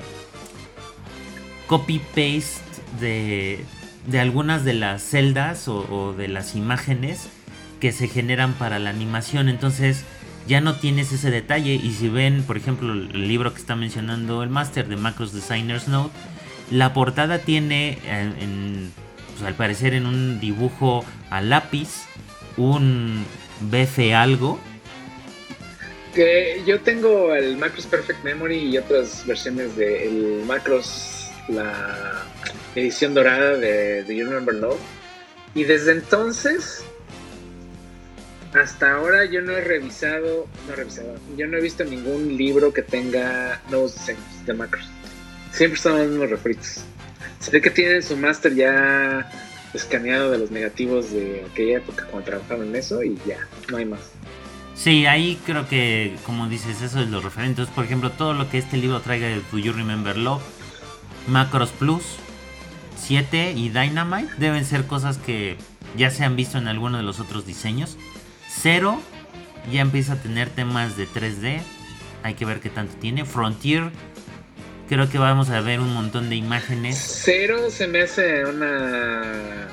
copy-paste de algunas de las celdas o de las imágenes que se generan para la animación. Entonces ya no tienes ese detalle. Y si ven, por ejemplo, el libro que está mencionando el Master de Macros Designer's Note, la portada tiene pues, al parecer en un dibujo a lápiz un BF algo. Que yo tengo el Macros Perfect Memory y otras versiones del Macros, la edición dorada de You Remember Love. Y desde entonces hasta ahora yo no he visto ningún libro que tenga nuevos diseños de macros. Siempre son los mismos refritos. Se ve que tienen su máster ya escaneado de los negativos de aquella época cuando trabajaban en eso y ya, no hay más. Sí, ahí creo que, como dices, eso es lo referente. Por ejemplo, todo lo que este libro traiga de Do You Remember Love, Macros Plus, 7 y Dynamite deben ser cosas que ya se han visto en alguno de los otros diseños. 0 ya empieza a tener temas de 3D, hay que ver qué tanto tiene. Frontier, creo que vamos a ver un montón de imágenes. 0 se me hace una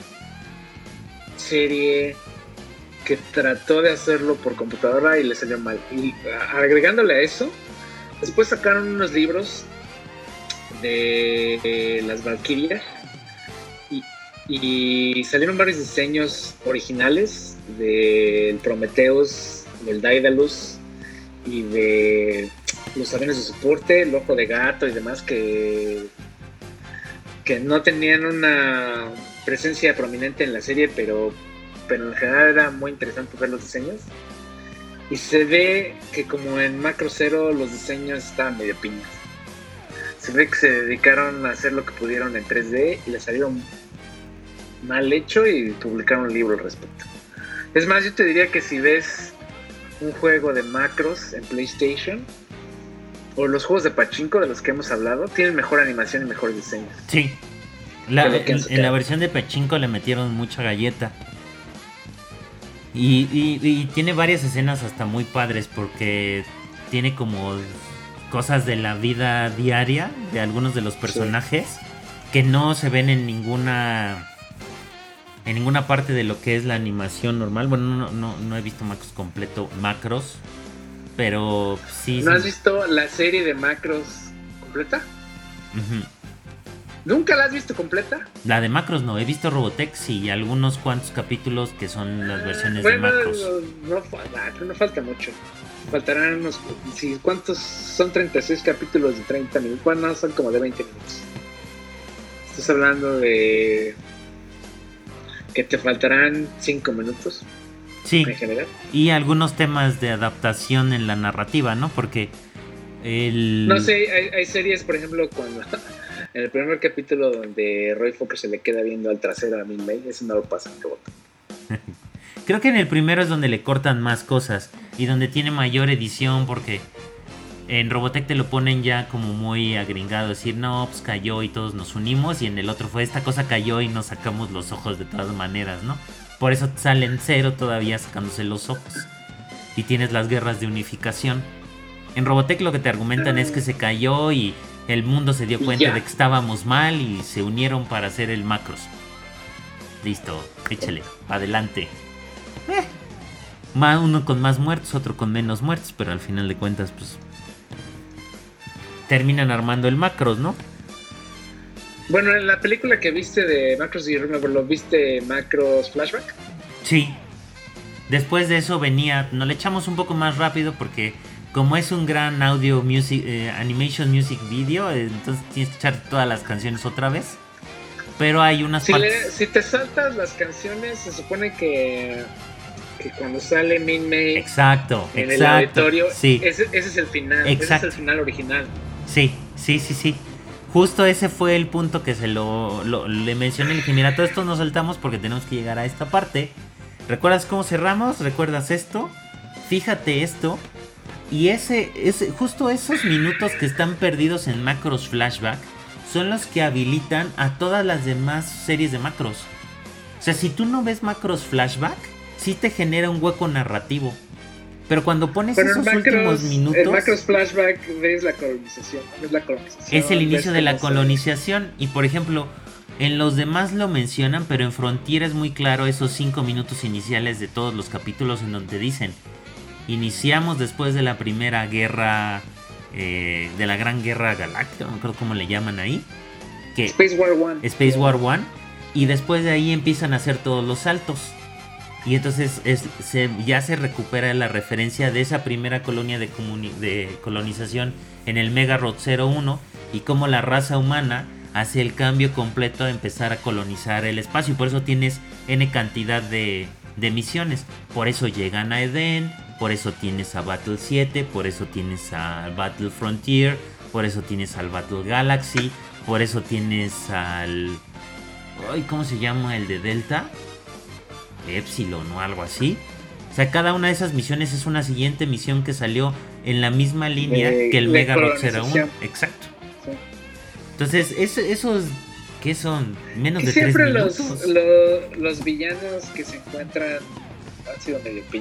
serie que trató de hacerlo por computadora y le salió mal. Y agregándole a eso, después sacaron unos libros de las Valkyria y salieron varios diseños originales del Prometheus, del Daedalus y de los aviones de soporte, el Ojo de Gato y demás que no tenían una presencia prominente en la serie, pero en general era muy interesante ver los diseños. Y se ve que como en Macro Zero los diseños estaban medio piñas. Se ve que se dedicaron a hacer lo que pudieron en 3D y les salieron mal hecho y publicaron un libro al respecto. Es más, yo te diría que si ves un juego de macros en PlayStation o los juegos de pachinko de los que hemos hablado, tienen mejor animación y mejores diseños. Sí, en la versión de pachinko le metieron mucha galleta. Y tiene varias escenas hasta muy padres porque tiene como cosas de la vida diaria de algunos de los personajes que no se ven en ninguna parte de lo que es la animación normal. Bueno, no he visto macros, pero sí. ¿No has visto la serie de macros completa? Uh-huh. ¿Nunca la has visto completa? La de macros no, he visto Robotech y algunos cuantos capítulos que son las versiones de macros. No falta mucho. Faltarán unos... ¿Cuántos son 36 capítulos de 30 minutos? Bueno, son como de 20 minutos. Estás hablando de... que te faltarán 5 minutos. Sí, en general. Y algunos temas de adaptación en la narrativa, ¿no? Porque no sé, hay series, por ejemplo, cuando... en el primer capítulo donde Roy Fokker se le queda viendo al trasero a Min May, eso no lo pasa en Robotech. Creo que en el primero es donde le cortan más cosas y donde tiene mayor edición, porque en Robotech te lo ponen ya como muy agringado, decir, no, pues cayó y todos nos unimos, y en el otro fue, esta cosa cayó y nos sacamos los ojos de todas maneras, ¿no? Por eso salen 0 todavía sacándose los ojos. Y tienes las guerras de unificación. En Robotech lo que te argumentan es que se cayó y el mundo se dio cuenta de que estábamos mal y se unieron para hacer el Macros. Listo, échale, adelante. Uno con más muertos, otro con menos muertos, pero al final de cuentas, pues terminan armando el Macros, ¿no? Bueno, en la película que viste de Macros y Remember, ¿lo viste Macros Flashback? Sí. Después de eso venía, nos le echamos un poco más rápido porque como es un gran audio music, animation music video, entonces tienes que echar todas las canciones otra vez. pero hay unas partes... Si te saltas las canciones, se supone que cuando sale Min May Exacto, en el auditorio, sí. ese es el final, Exacto. ese es el final original. Sí. Justo ese fue el punto que le mencioné. Le dije, mira, todo esto nos saltamos porque tenemos que llegar a esta parte. ¿Recuerdas cómo cerramos? ¿Recuerdas esto? Fíjate esto. Y justo esos minutos que están perdidos en Macross Flashback son los que habilitan a todas las demás series de Macross. O sea, si tú no ves Macross Flashback, sí te genera un hueco narrativo. Pero cuando pones esos últimos minutos... El Macross Flashback ves la colonización. Es el inicio de la colonización. Y por ejemplo, en los demás lo mencionan, pero en Frontier es muy claro esos 5 minutos iniciales de todos los capítulos en donde dicen: iniciamos después de la primera guerra, de la gran guerra galáctica, no me acuerdo cómo le llaman ahí. Space War One. Space War One. Y después de ahí empiezan a hacer todos los saltos. Y entonces ya se recupera la referencia de esa primera colonia de colonización en el Mega Road 01 y cómo la raza humana hace el cambio completo a empezar a colonizar el espacio. Y por eso tienes N cantidad de misiones. Por eso llegan a Eden, por eso tienes a Battle 7, por eso tienes a Battle Frontier, por eso tienes al Battle Galaxy, por eso tienes al... ¿cómo se llama el de Delta? Epsilon o algo así. O sea, cada una de esas misiones es una siguiente misión que salió en la misma línea que el Mega Road 01. Exacto. Sí. Entonces, esos que son menos de 3 minutos. Siempre los villanos que se encuentran han sido medio piñas.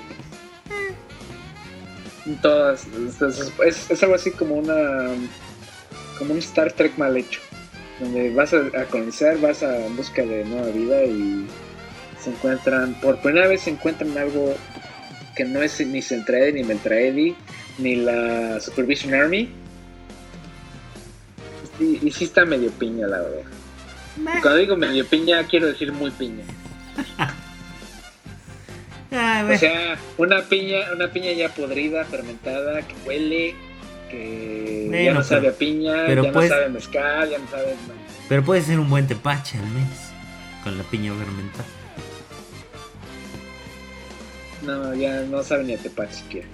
Todas. Es algo así como un Star Trek mal hecho. Donde vas a colonizar, vas en busca de nueva vida y por primera vez se encuentran algo que no es ni Centraedi, ni Meltraedi, ni la Supervision Army. Y sí está medio piña, la verdad. Cuando digo medio piña, quiero decir muy piña. O sea, una piña ya podrida, fermentada, que huele, que ya no sabe a piña, ya no sabe a mezcal, ya no sabe... Pero puede ser un buen tepache al menos, con la piña fermentada. No, ya no sabe ni a tepache siquiera.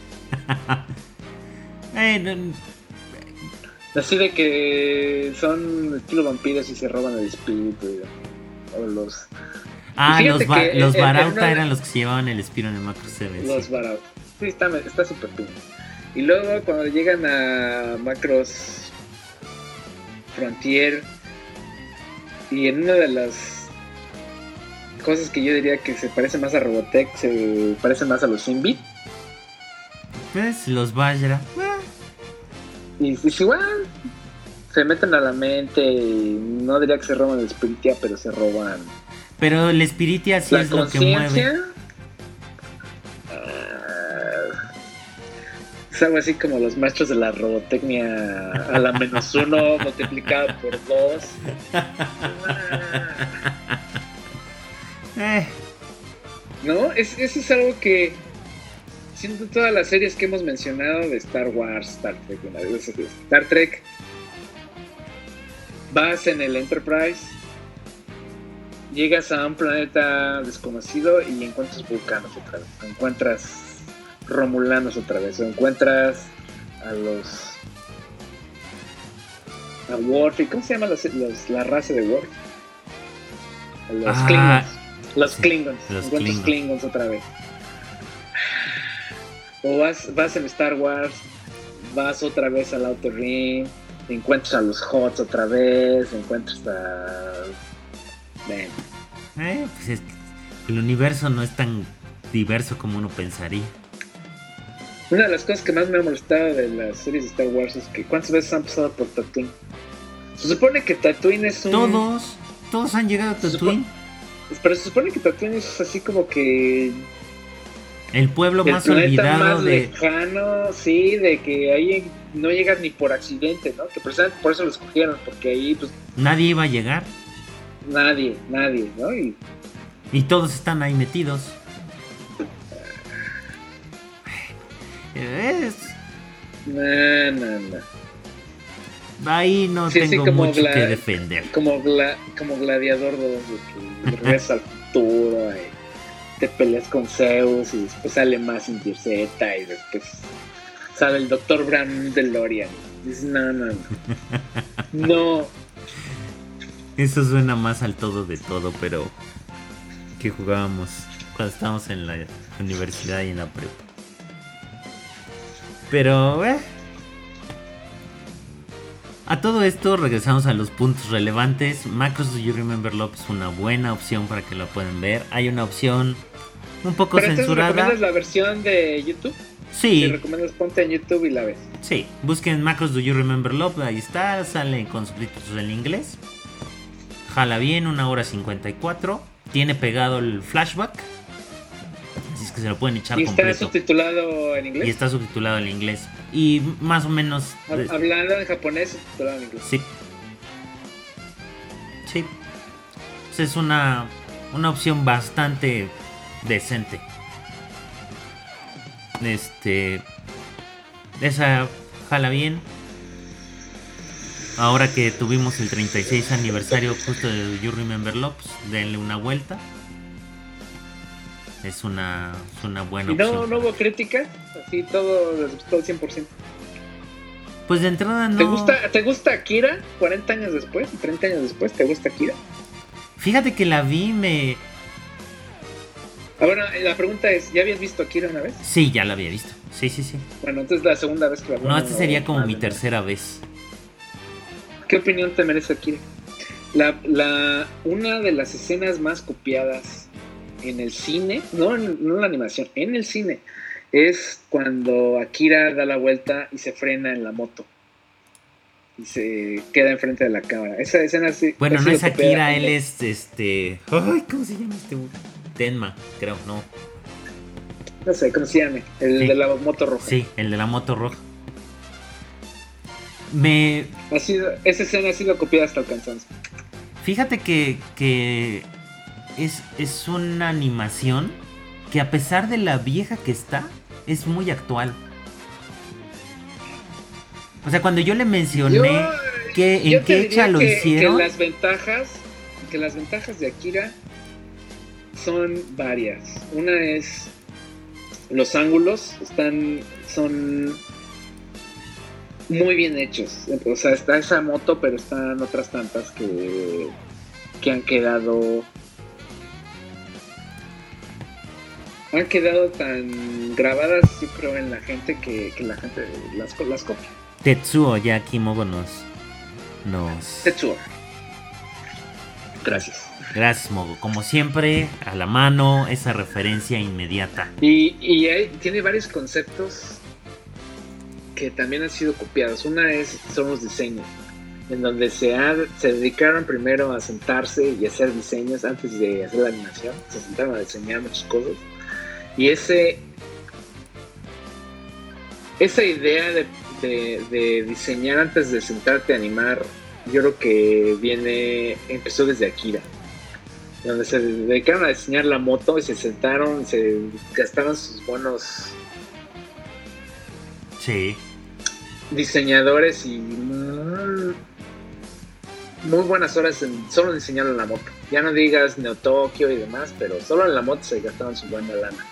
Así de que son estilo vampiros y se roban el espíritu. O los... los Barauta eran los que se llevaban el espíritu en el Macro 7. Los Barauta. Sí, está súper piña. Y luego cuando llegan a Macross Frontier, y en una de las cosas que yo diría que se parece más a Robotech, se parece más a los Sinbit. Pues los Vajra. Y igual se meten a la mente y no diría que se roban el Spiritia, pero se roban. Pero el Spiritia sí es lo que mueve. Es algo así como los maestros de la robotecnia a la -1 multiplicado por 2. No, eso es algo que siento todas las series que hemos mencionado de Star Wars, Star Trek, vas en el Enterprise, llegas a un planeta desconocido y encuentras vulcanos otra vez, encuentras romulanos otra vez, o encuentras a Worf. ¿Cómo se llama la raza de Worf? Los Klingons. Los Klingons. Encuentras Klingons otra vez. O vas en Star Wars, vas otra vez al Outer Rim, encuentras a los Hots otra vez, encuentras a... Pues el universo no es tan diverso como uno pensaría. Una de las cosas que más me ha molestado de las series de Star Wars es que ¿cuántas veces han pasado por Tatooine? Se supone que Tatooine es un... Todos han llegado a Tatooine. Pero se supone que Tatooine es así como que... El pueblo más olvidado más lejano, sí, de que ahí no llegas ni por accidente, ¿no? Que precisamente por eso lo escogieron, porque ahí pues... Nadie iba a llegar. Nadie, ¿no? Y todos están ahí metidos. No. ahí no Sí, tengo como mucho que defender. Como Gladiador 2, de que regresas al futuro, te peleas con Zeus y después sale más Mazinger Z y después sale el Dr. Brown DeLorean. Dices, no. Eso suena más al todo de todo, pero que jugábamos cuando estábamos en la universidad y en la prepa. Pero, a todo esto regresamos a los puntos relevantes. Macros Do You Remember Love es una buena opción para que lo puedan ver. Hay una opción un poco ¿Pero censurada. recomiendas la versión de YouTube? Sí. Si recomiendas, ponte en YouTube y la ves. Sí, busquen Macros Do You Remember Love, ahí está, sale con subtítulos en inglés. Jala bien, 1 hora 54. Tiene pegado el flashback. Así es que se lo pueden echar completo. ¿Y está subtitulado en inglés? Y está subtitulado en inglés. Y más o menos... Hablando en japonés, subtitulado en inglés. Sí. Sí. Pues es una opción bastante decente. Esa jala bien. Ahora que tuvimos el 36 aniversario justo de You Remember Love, pues denle una vuelta. Es una buena opción. ¿No hubo crítica? Así todo les gustó al 100%. Pues de entrada no. ¿Te gusta Akira? 40 años después, 30 años después, ¿te gusta Akira? Fíjate que la vi, Bueno, la pregunta es, ¿ya habías visto Akira una vez? Sí, ya la había visto. Sí. Bueno, entonces la segunda vez que la veo. No, esta sería como mi tercera vez. ¿Qué opinión te merece Akira? Una de las escenas más copiadas en el cine, no en la animación, en el cine, es cuando Akira da la vuelta y se frena en la moto y se queda enfrente de la cámara. Esa escena sí. Bueno, no es Akira, él es ay, ¿cómo se llama este? Tenma, creo, no. No sé, ¿cómo se llama? El de la moto roja. Sí, el de la moto roja. Esa escena ha sido copiada hasta el cansancio. Fíjate que es una animación que, a pesar de la vieja que está, es muy actual. O sea, cuando yo le mencioné en qué fecha lo hicieron, que las ventajas de Akira son varias. Una es los ángulos son muy bien hechos. O sea, está esa moto, pero están otras tantas que han quedado tan grabadas, yo creo, en la gente que la gente las copia. Tetsuo Yakimogo nos Tetsuo. Gracias, Mogo. Como siempre, a la mano, esa referencia inmediata. Y tiene varios conceptos que también han sido copiados. Una son los diseños, en donde se dedicaron primero a sentarse y hacer diseños antes de hacer la animación. Se sentaron a diseñar muchas cosas. Y esa idea de diseñar antes de sentarte a animar, yo creo que empezó desde Akira, donde se dedicaron a diseñar la moto y se sentaron, se gastaron sus buenos diseñadores y muy buenas horas en solo diseñar la moto. Ya no digas Neo Tokyo y demás, pero solo en la moto se gastaron su buena lana.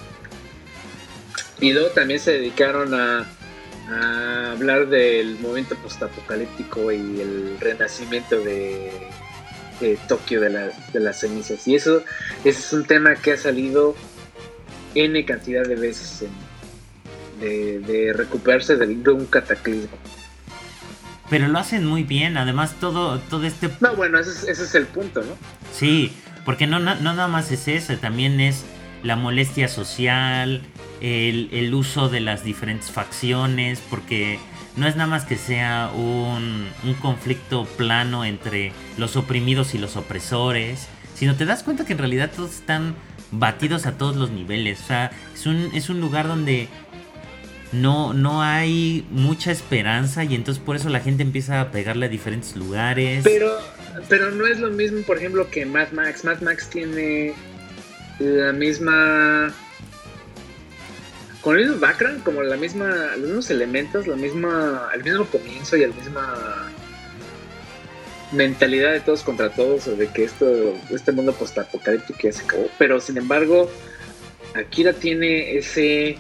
Y luego también se dedicaron a hablar del movimiento postapocalíptico y el renacimiento de Tokio de las cenizas. Y ese es un tema que ha salido N cantidad de veces de recuperarse de un cataclismo. Pero lo hacen muy bien, además todo este... No, bueno, ese es el punto, ¿no? Sí, porque no nada más es eso, también es la molestia social, el uso de las diferentes facciones, porque no es nada más que sea un conflicto plano entre los oprimidos y los opresores, sino te das cuenta que en realidad todos están batidos a todos los niveles. O sea, es un lugar donde no hay mucha esperanza, y entonces por eso la gente empieza a pegarle a diferentes lugares. Pero no es lo mismo, por ejemplo, que Mad Max. Mad Max tiene la misma con el mismo background, como los mismos elementos, el mismo comienzo y la misma mentalidad de todos contra todos, o de que este mundo postapocalíptico ya se acabó. Pero sin embargo, Akira tiene ese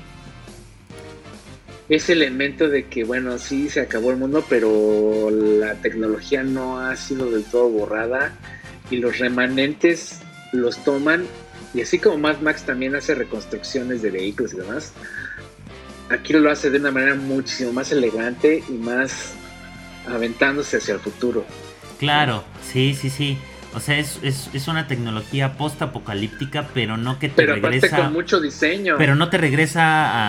elemento de que, bueno, sí se acabó el mundo, pero la tecnología no ha sido del todo borrada y los remanentes los toman. Y así como Mad Max también hace reconstrucciones de vehículos y demás, Akira lo hace de una manera muchísimo más elegante y más aventándose hacia el futuro. Claro, sí. O sea, es una tecnología post-apocalíptica, pero no que te pero regresa... aparte con mucho diseño. Pero no te regresa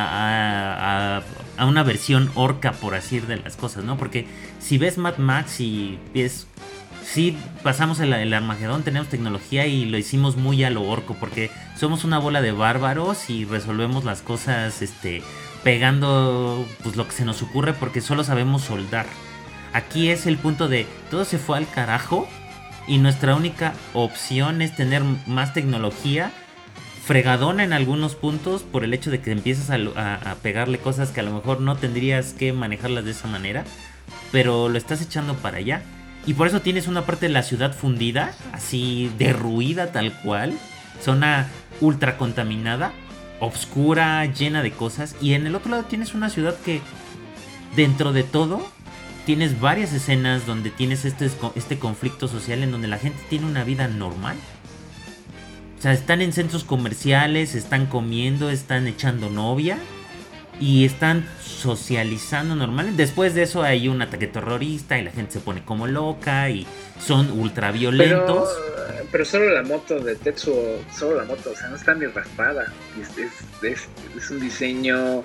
a una versión orca, por así decir, de las cosas, ¿no? Porque si ves Mad Max y ves... Sí, pasamos el Armagedón, tenemos tecnología y lo hicimos muy a lo orco, porque somos una bola de bárbaros y resolvemos las cosas pegando pues lo que se nos ocurre, porque solo sabemos soldar. Aquí es el punto de todo se fue al carajo y nuestra única opción es tener más tecnología, fregadona en algunos puntos por el hecho de que empiezas a pegarle cosas que a lo mejor no tendrías que manejarlas de esa manera, pero lo estás echando para allá. Y por eso tienes una parte de la ciudad fundida, así derruida tal cual, zona ultra contaminada, oscura, llena de cosas. Y en el otro lado tienes una ciudad que, dentro de todo, tienes varias escenas donde tienes este conflicto social en donde la gente tiene una vida normal. O sea, están en centros comerciales, están comiendo, están echando novia y están socializando normal. Después de eso hay un ataque terrorista y la gente se pone como loca y son ultra violentos. Pero solo la moto de Tetsuo, solo la moto, o sea, no está ni raspada. Es un diseño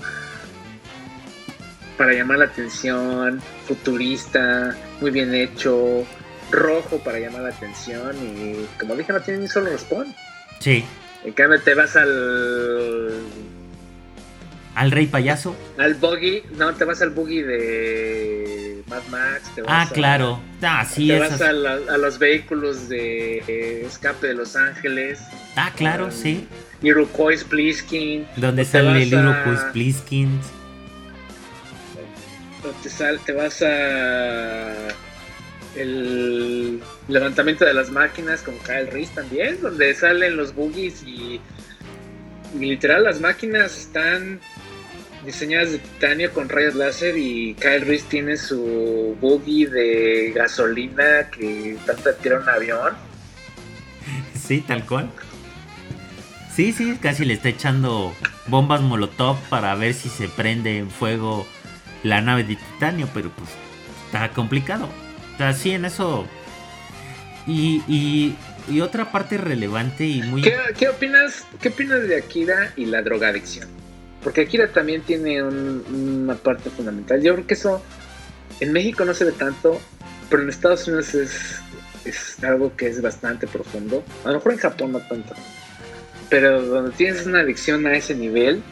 para llamar la atención, futurista, muy bien hecho, rojo para llamar la atención y, como dije, no tiene ni solo respawn. Sí. En cambio te vas al Rey Payaso. Al buggy, no, te vas al buggy de Mad Max. Te vas claro. Sí, te vas a los vehículos de escape de Los Ángeles. Claro, sí. Iroquois Pliskin. Donde sale el Iroquois Pliskin. Te vas a el levantamiento de las máquinas con Kyle Reese también, donde salen los buggies y literal las máquinas están diseñadas de titanio con rayos láser y Kyle Reese tiene su buggy de gasolina que trata de tirar un avión. Sí, tal cual. Sí, casi le está echando bombas molotov para ver si se prende en fuego la nave de titanio, pero pues está complicado. O sea, sí, en eso. Y otra parte relevante y muy... ¿Qué opinas de Akira y la drogadicción? Porque Akira también tiene una parte fundamental. Yo creo que eso en México no se ve tanto, pero en Estados Unidos es algo que es bastante profundo. A lo mejor en Japón no tanto. Pero donde tienes una adicción a ese nivel,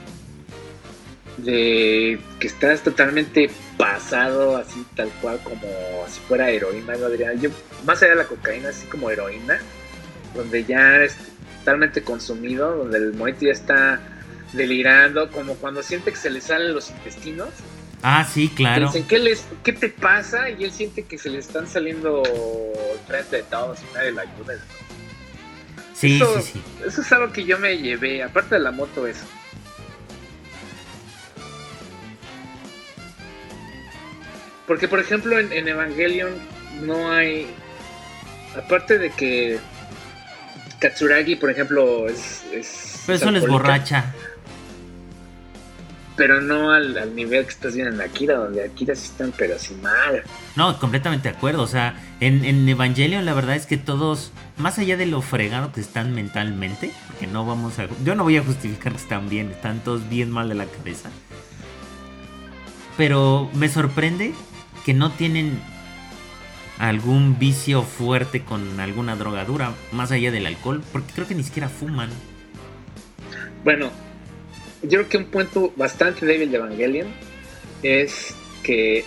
de que estás totalmente pasado, así tal cual, como si fuera heroína, yo diría. Yo, más allá de la cocaína, así como heroína, donde ya eres totalmente consumido, donde el monito ya está delirando, como cuando siente que se le salen los intestinos. Sí, claro. Dicen, ¿qué te pasa? Y él siente que se le están saliendo frente de todos y nadie le ayuda. Sí. Eso es algo que yo me llevé, aparte de la moto, eso. Porque, por ejemplo, en Evangelion no hay... Aparte de que Katsuragi, por ejemplo, es pero eso les borracha. Pero no al nivel que estás viendo en Akira, donde Akira sí están, pero así mal. No, completamente de acuerdo. O sea, en Evangelion la verdad es que todos, más allá de lo fregado que están mentalmente, porque yo no voy a justificar que están bien, están todos bien mal de la cabeza. Pero me sorprende que no tienen algún vicio fuerte con alguna drogadura, más allá del alcohol, porque creo que ni siquiera fuman. Bueno, yo creo que un punto bastante débil de Evangelion es que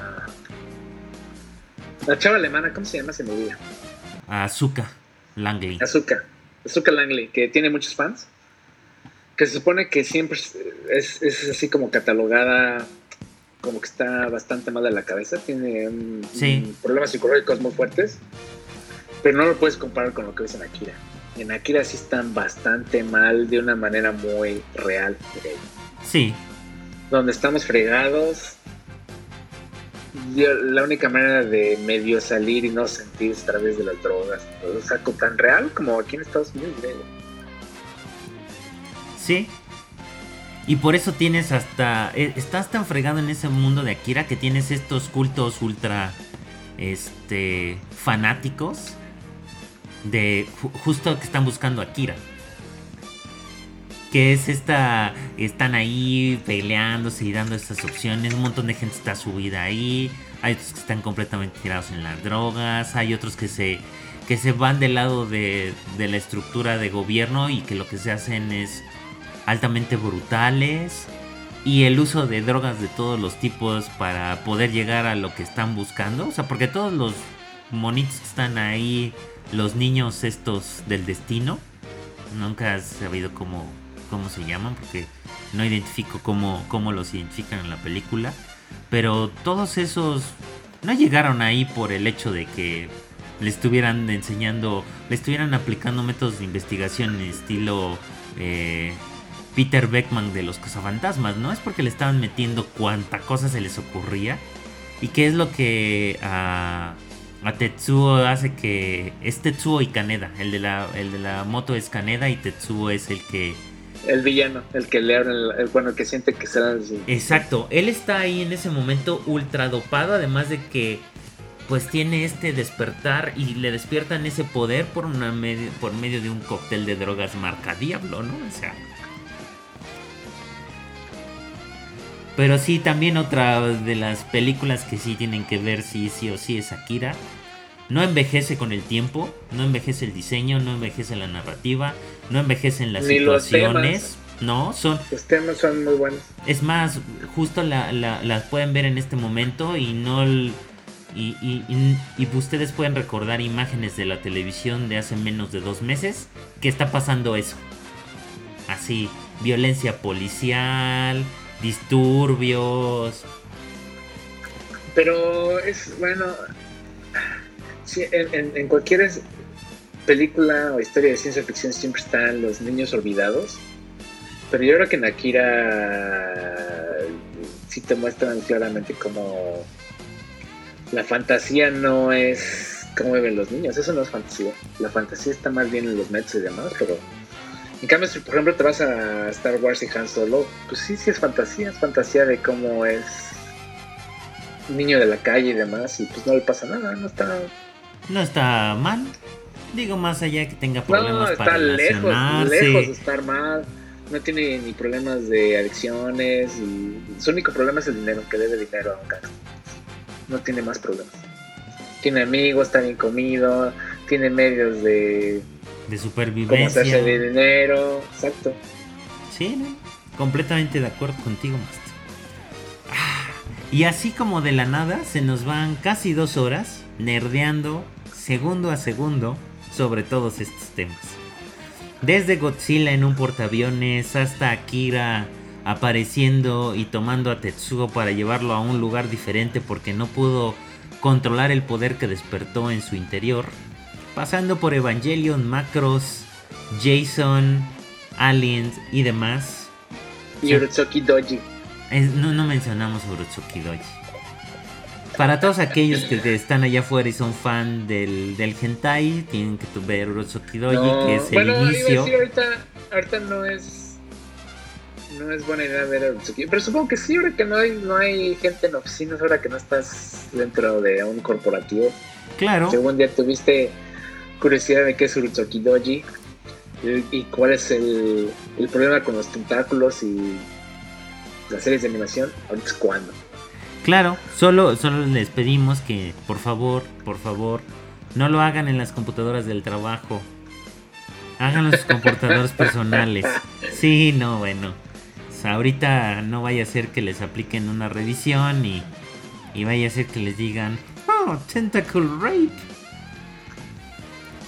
la chava alemana, ¿cómo se llama? Se me olvida. Asuka Langley. Asuka Langley, que tiene muchos fans. Que se supone que siempre es así como catalogada, como que está bastante mal de la cabeza, tiene problemas psicológicos muy fuertes, pero no lo puedes comparar con lo que ves en Akira. En Akira sí están bastante mal de una manera muy real. Sí. Donde estamos fregados, la única manera de medio salir y no sentir es a través de las drogas. O sea, tan real como aquí en Estados Unidos. Sí. Y por eso tienes estás tan fregado en ese mundo de Akira que tienes estos cultos ultra fanáticos de justo que están buscando a Akira. Que es están ahí peleándose y dando estas opciones. Un montón de gente está subida ahí. Hay otros que están completamente tirados en las drogas. Hay otros que se van del lado de la estructura de gobierno y que lo que se hacen es altamente brutales. Y el uso de drogas de todos los tipos para poder llegar a lo que están buscando. O sea, porque todos los monitos que están ahí, los niños estos del destino, nunca has sabido cómo se llaman, porque no identifico cómo los identifican en la película. Pero todos esos no llegaron ahí por el hecho de que le estuvieran aplicando métodos de investigación en estilo Peter Beckman de los cazafantasmas, ¿no? Es porque le estaban metiendo cuanta cosa se les ocurría. Y que es lo que a Tetsuo hace que... Es Tetsuo y Kaneda. El de la moto es Kaneda y Tetsuo es el villano, el que le abre el que siente que será así. Exacto, él está ahí en ese momento ultra dopado, además de que pues tiene este despertar y le despiertan ese poder por medio de un cóctel de drogas marca Diablo, ¿no? O sea. Pero sí, también otra de las películas que sí tienen que ver sí o sí es Akira. No envejece con el tiempo, no envejece el diseño, no envejece la narrativa, no envejecen las situaciones. Los temas son muy buenos. Es más, justo las pueden ver en este momento y ustedes pueden recordar imágenes de la televisión de hace menos de 2 meses que está pasando eso. Así, violencia policial, disturbios. Pero es bueno. Sí, en cualquier película o historia de ciencia ficción siempre están los niños olvidados, pero yo creo que en Akira sí te muestran claramente cómo la fantasía no es como ven los niños. Eso no es fantasía, la fantasía está más bien en los metas y demás. Pero en cambio, si por ejemplo te vas a Star Wars y Han Solo, pues sí es fantasía de cómo es un niño de la calle y demás, y pues no le pasa nada, no está mal. Digo, más allá de que tenga problemas para relacionarse. Lejos de estar mal. No tiene ni problemas de adicciones. Y su único problema es el dinero, que debe dinero a un gasto. No tiene más problemas. Tiene amigos, está bien comido. Tiene medios de supervivencia. Como hacerse de dinero. Exacto. Sí, ¿no? Completamente de acuerdo contigo, Master. Y así como de la nada, se nos van casi 2 horas nerdeando segundo a segundo sobre todos estos temas. Desde Godzilla en un portaaviones hasta Akira apareciendo y tomando a Tetsuo para llevarlo a un lugar diferente porque no pudo controlar el poder que despertó en su interior, pasando por Evangelion, Macross, Jason, Aliens y demás. Y Urotsuki Doji. No mencionamos Urotsuki Doji. Para todos aquellos que están allá afuera y son fan del hentai, tienen que ver Urotsuki Doji, que es el inicio. Ahorita no es buena idea ver Urotsuki, pero supongo que sí, ahora que no hay gente en oficinas, ahora que no estás dentro de un corporativo. Claro. Según ya tuviste curiosidad de qué es Urotsuki Doji y cuál es el problema con los tentáculos y las series de animación, ahorita es cuando. Claro, solo les pedimos que por favor, no lo hagan en las computadoras del trabajo. Háganlo en sus computadores personales. Sí, no, bueno. O sea, ahorita no vaya a ser que les apliquen una revisión y vaya a ser que les digan, oh, tentacle rape.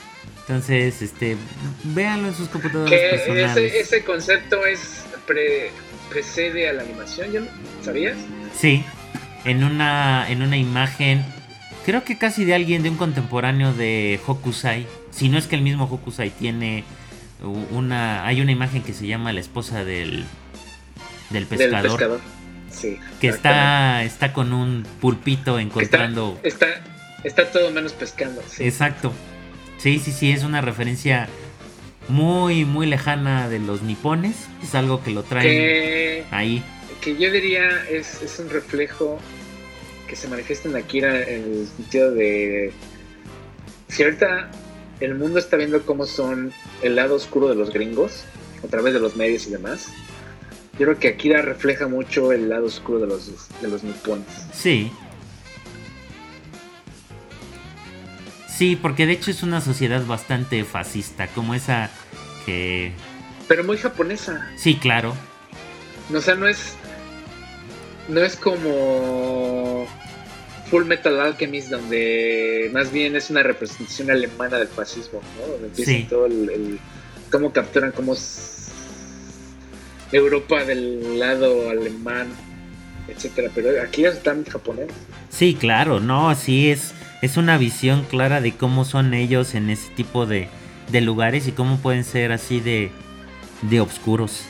Entonces, véanlo en sus computadoras Que personales. ese concepto precede a la animación, ¿ya no? ¿Sabías? Sí, en una imagen, creo que casi de alguien, de un contemporáneo de Hokusai. Si no es que el mismo Hokusai tiene hay una imagen que se llama La esposa del pescador. Del pescador. Sí. Que está con un pulpito encontrando. Está todo menos pescando. Sí. Exacto. Sí, es una referencia muy, muy lejana de los nipones. Es algo que lo traen ahí. Que yo diría es un reflejo que se manifiesta en Akira en el sentido de... Si ahorita el mundo está viendo cómo son el lado oscuro de los gringos, a través de los medios y demás, yo creo que Akira refleja mucho el lado oscuro de los nipones. Sí. Sí, porque de hecho es una sociedad bastante fascista, como esa que... Pero muy japonesa. Sí, claro. O sea, no es como Full Metal Alchemist, donde más bien es una representación alemana del fascismo, ¿no? Donde empieza todo el cómo capturan cómo Europa del lado alemán, etcétera. Pero aquí está muy japonés. Sí, claro, no, sí es una visión clara de cómo son ellos en ese tipo de lugares y cómo pueden ser así de oscuros.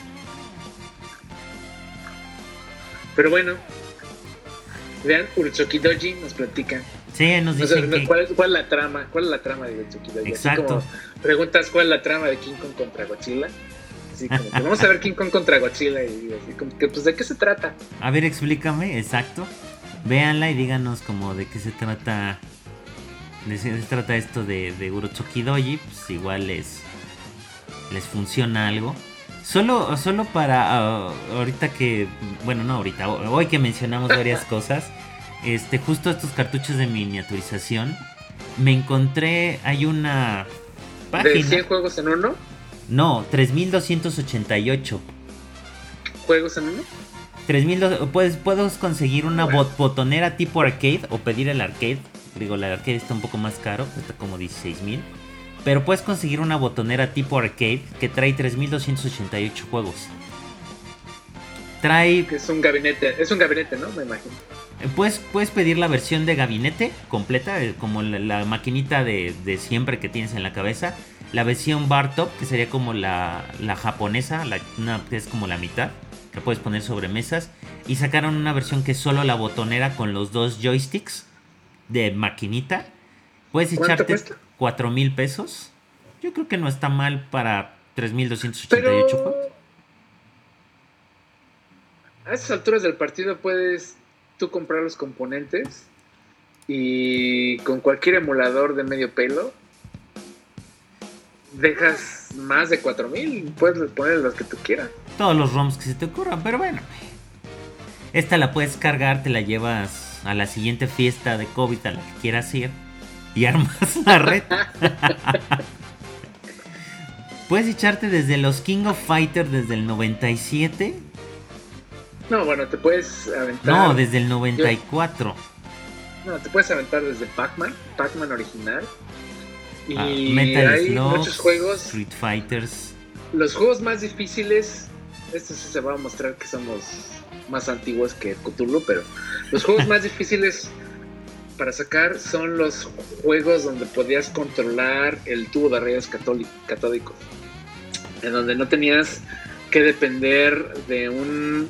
Pero bueno, vean, Urotsuki Doji nos platica. Sí, nos dicen ¿cuál es la trama? ¿Cuál es la trama de Urotsuki Doji? Exacto. Así como preguntas cuál es la trama de King Kong contra Godzilla. Así como que vamos a ver King Kong contra Godzilla y así como que pues ¿de qué se trata? A ver, explícame, exacto. Véanla y díganos como de qué se trata. De qué se trata esto de Urotsuki Doji. Pues igual les funciona algo. Solo para ahorita que... Bueno, no ahorita. Hoy que mencionamos varias cosas. Justo estos cartuchos de miniaturización. Me encontré... Hay una página... ¿De 100 juegos en uno? No, 3288. ¿Juegos en uno? 3000... Puedes conseguir una botonera tipo arcade. O pedir el arcade. Digo, la arcade está un poco más caro. Está como 16,000. Pero puedes conseguir una botonera tipo arcade que trae 3288 juegos. Trae... Es un gabinete, ¿no? Me imagino. Puedes pedir la versión de gabinete completa, como la maquinita de siempre que tienes en la cabeza. La versión bar top, que sería como la japonesa, que es como la mitad, que puedes poner sobre mesas. Y sacaron una versión que es solo la botonera con los dos joysticks de maquinita. Puedes echarte 4,000 pesos. Yo creo que no está mal para 3,288 juegos. A esas alturas del partido puedes tú comprar los componentes y con cualquier emulador de medio pelo dejas más de 4,000. Puedes poner los que tú quieras. Todos los ROMs que se te ocurran, pero bueno. Esta la puedes cargar, te la llevas a la siguiente fiesta de COVID a la que quieras ir. Y armas la red. Puedes echarte desde los King of Fighters desde el 97. No, bueno, te puedes aventar. No, desde el 94. No, te puedes aventar desde Pac-Man original. Y Metal hay Slug, muchos juegos. Street Fighters. Los juegos más difíciles. Esto sí se va a mostrar que somos más antiguos que Cthulhu, pero los juegos más difíciles para sacar son los juegos donde podías controlar el tubo de rayos catódicos, en donde no tenías que depender de un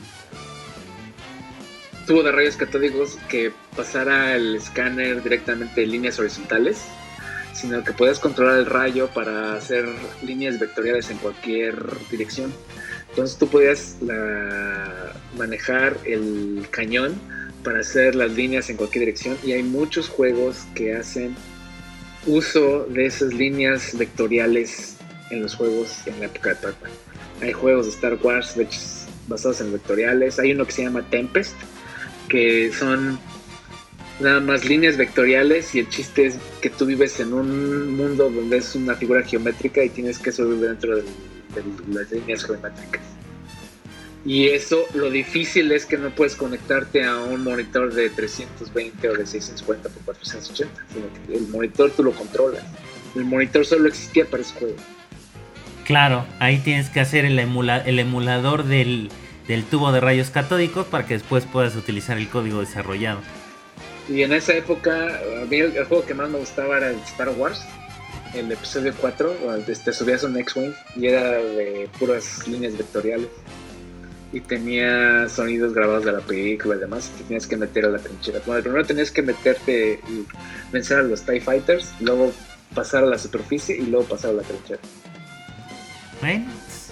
tubo de rayos catódicos que pasara el escáner directamente en líneas horizontales, sino que podías controlar el rayo para hacer líneas vectoriales en cualquier dirección. Entonces tú podías manejar el cañón para hacer las líneas en cualquier dirección, y hay muchos juegos que hacen uso de esas líneas vectoriales en los juegos en la época de Pac-Man. Hay juegos de Star Wars basados en vectoriales. Hay uno que se llama Tempest, que son nada más líneas vectoriales, y el chiste es que tú vives en un mundo donde es una figura geométrica y tienes que sobrevivir dentro de las líneas geométricas. Y eso, lo difícil es que no puedes conectarte a un monitor de 320 o de 650 por 480, sino que el monitor tú lo controlas. El monitor solo existía para ese juego. Claro, ahí tienes que hacer el emulador del tubo de rayos catódicos para que después puedas utilizar el código desarrollado. Y en esa época, a mí el juego que más me gustaba era el Star Wars, el episodio 4, subías un X-Wing y era de puras líneas vectoriales. Y tenía sonidos grabados de la película y demás, te tenías que meter a la trinchera. Bueno, primero tenías que meterte y vencer a los TIE Fighters, luego pasar a la superficie y luego pasar a la trinchera. Bueno,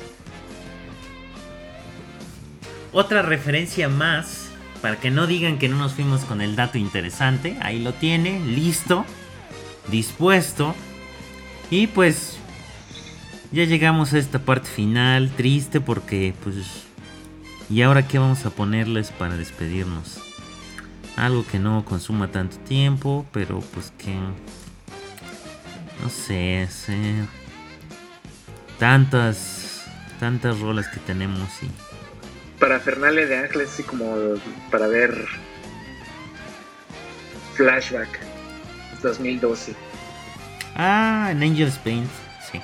otra referencia más, para que no digan que no nos fuimos con el dato interesante. Ahí lo tiene, listo, dispuesto. Y pues ya llegamos a esta parte final, triste porque pues... ¿Y ahora qué vamos a ponerles para despedirnos? Algo que no consuma tanto tiempo, pero pues que... No sé, tantas rolas que tenemos y... Para Fernalia de Ángeles, así como para ver Flashback 2012. Ah, en Angel's Paint, sí.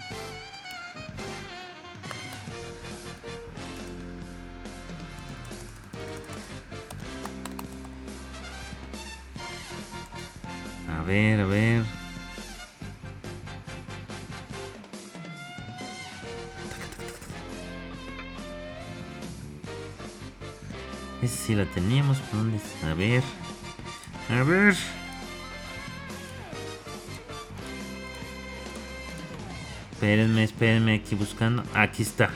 A ver. Ese sí la teníamos, ¿por dónde está? A ver. Espérenme, aquí buscando. Aquí está.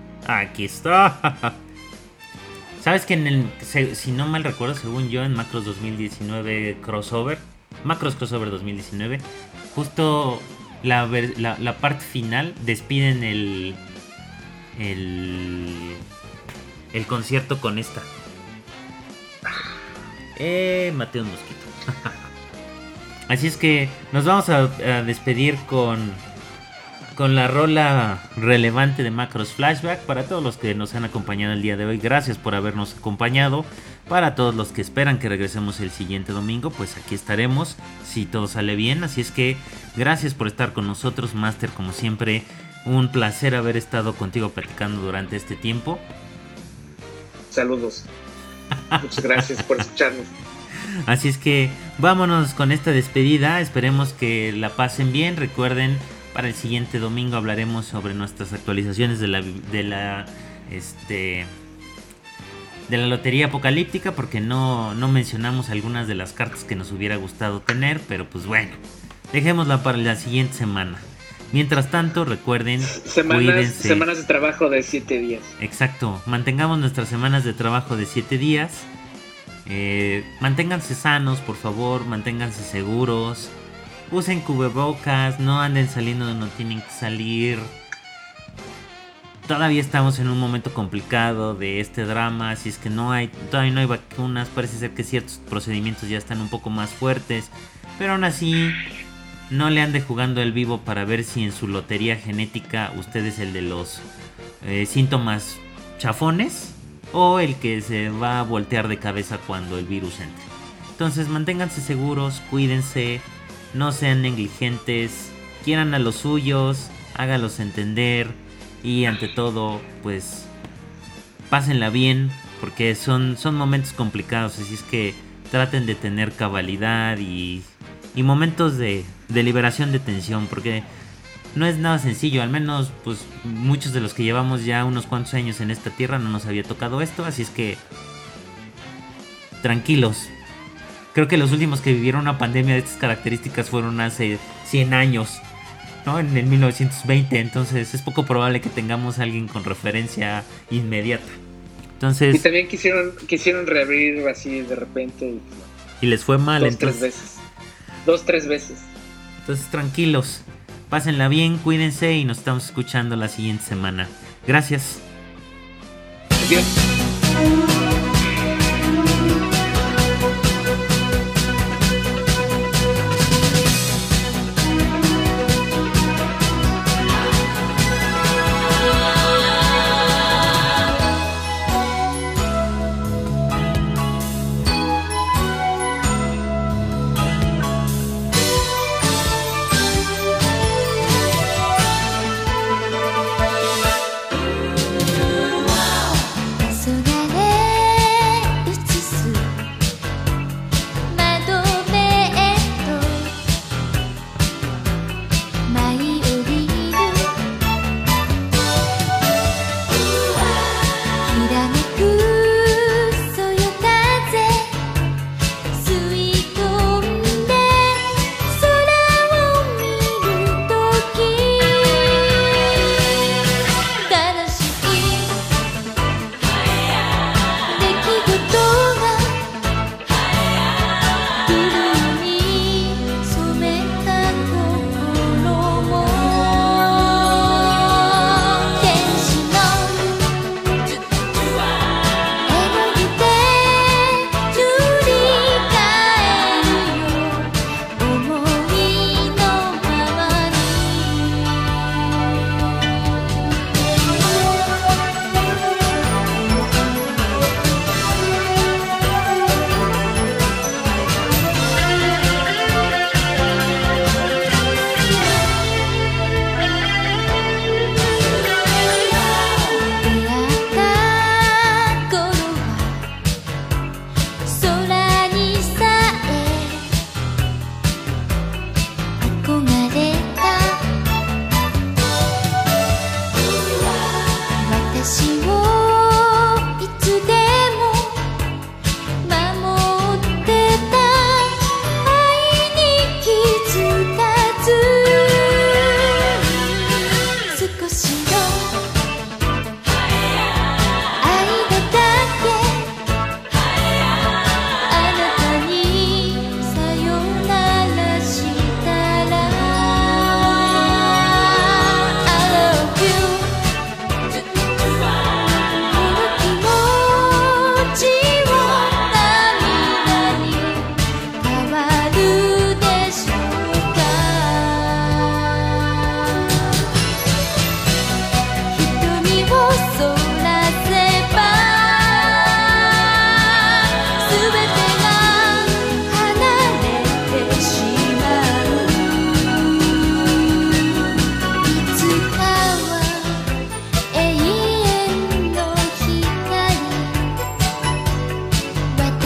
¿Sabes que si no mal recuerdo, según yo, en Macros 2019 Crossover, Macros Crossover 2019, justo la parte final despiden el concierto con esta. Maté un mosquito. Así es que nos vamos a despedir con la rola relevante de Macros Flashback. Para todos los que nos han acompañado el día de hoy, gracias por habernos acompañado. Para todos los que esperan que regresemos el siguiente domingo, pues aquí estaremos si todo sale bien. Así es que gracias por estar con nosotros, Master, como siempre. Un placer haber estado contigo platicando durante este tiempo. Saludos. Muchas gracias por escucharnos. Así es que vámonos con esta despedida. Esperemos que la pasen bien. Recuerden, para el siguiente domingo hablaremos sobre nuestras actualizaciones de la lotería apocalíptica, porque no mencionamos algunas de las cartas que nos hubiera gustado tener, pero pues bueno, dejémosla para la siguiente semana. Mientras tanto, recuerden, cuídense. Semanas de trabajo de 7 días. Exacto, mantengamos nuestras semanas de trabajo de 7 días. Manténganse sanos, por favor, manténganse seguros. Usen cubrebocas, no anden saliendo donde no tienen que salir. Todavía estamos en un momento complicado de este drama, así es que todavía no hay vacunas. Parece ser que ciertos procedimientos ya están un poco más fuertes, pero aún así no le ande jugando el vivo para ver si en su lotería genética usted es el de los síntomas chafones o el que se va a voltear de cabeza cuando el virus entre. Entonces manténganse seguros, cuídense, no sean negligentes, quieran a los suyos, hágalos entender y ante todo pues pásenla bien, porque son momentos complicados, así es que traten de tener cabalidad y momentos de liberación de tensión, porque no es nada sencillo. Al menos pues muchos de los que llevamos ya unos cuantos años en esta tierra no nos había tocado esto, así es que tranquilos. Creo que los últimos que vivieron una pandemia de estas características fueron hace 100 años, ¿no? En el 1920, entonces es poco probable que tengamos a alguien con referencia inmediata. Entonces, y también quisieron reabrir así de repente y les fue mal. 2-3 veces. 2-3 veces. Entonces tranquilos, pásenla bien, cuídense y nos estamos escuchando la siguiente semana. Gracias. Adiós.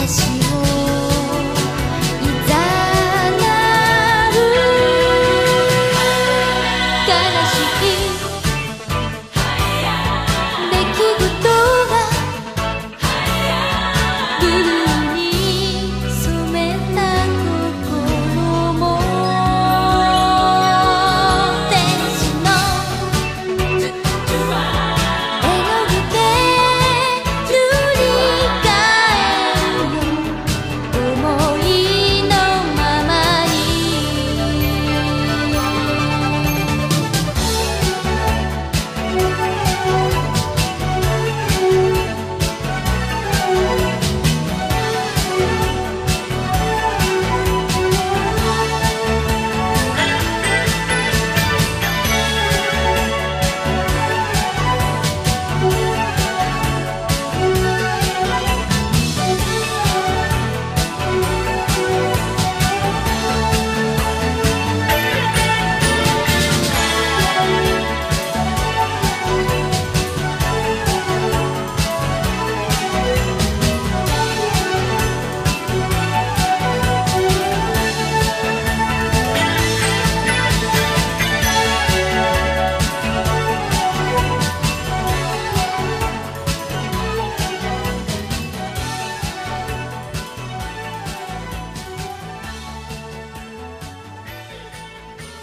しい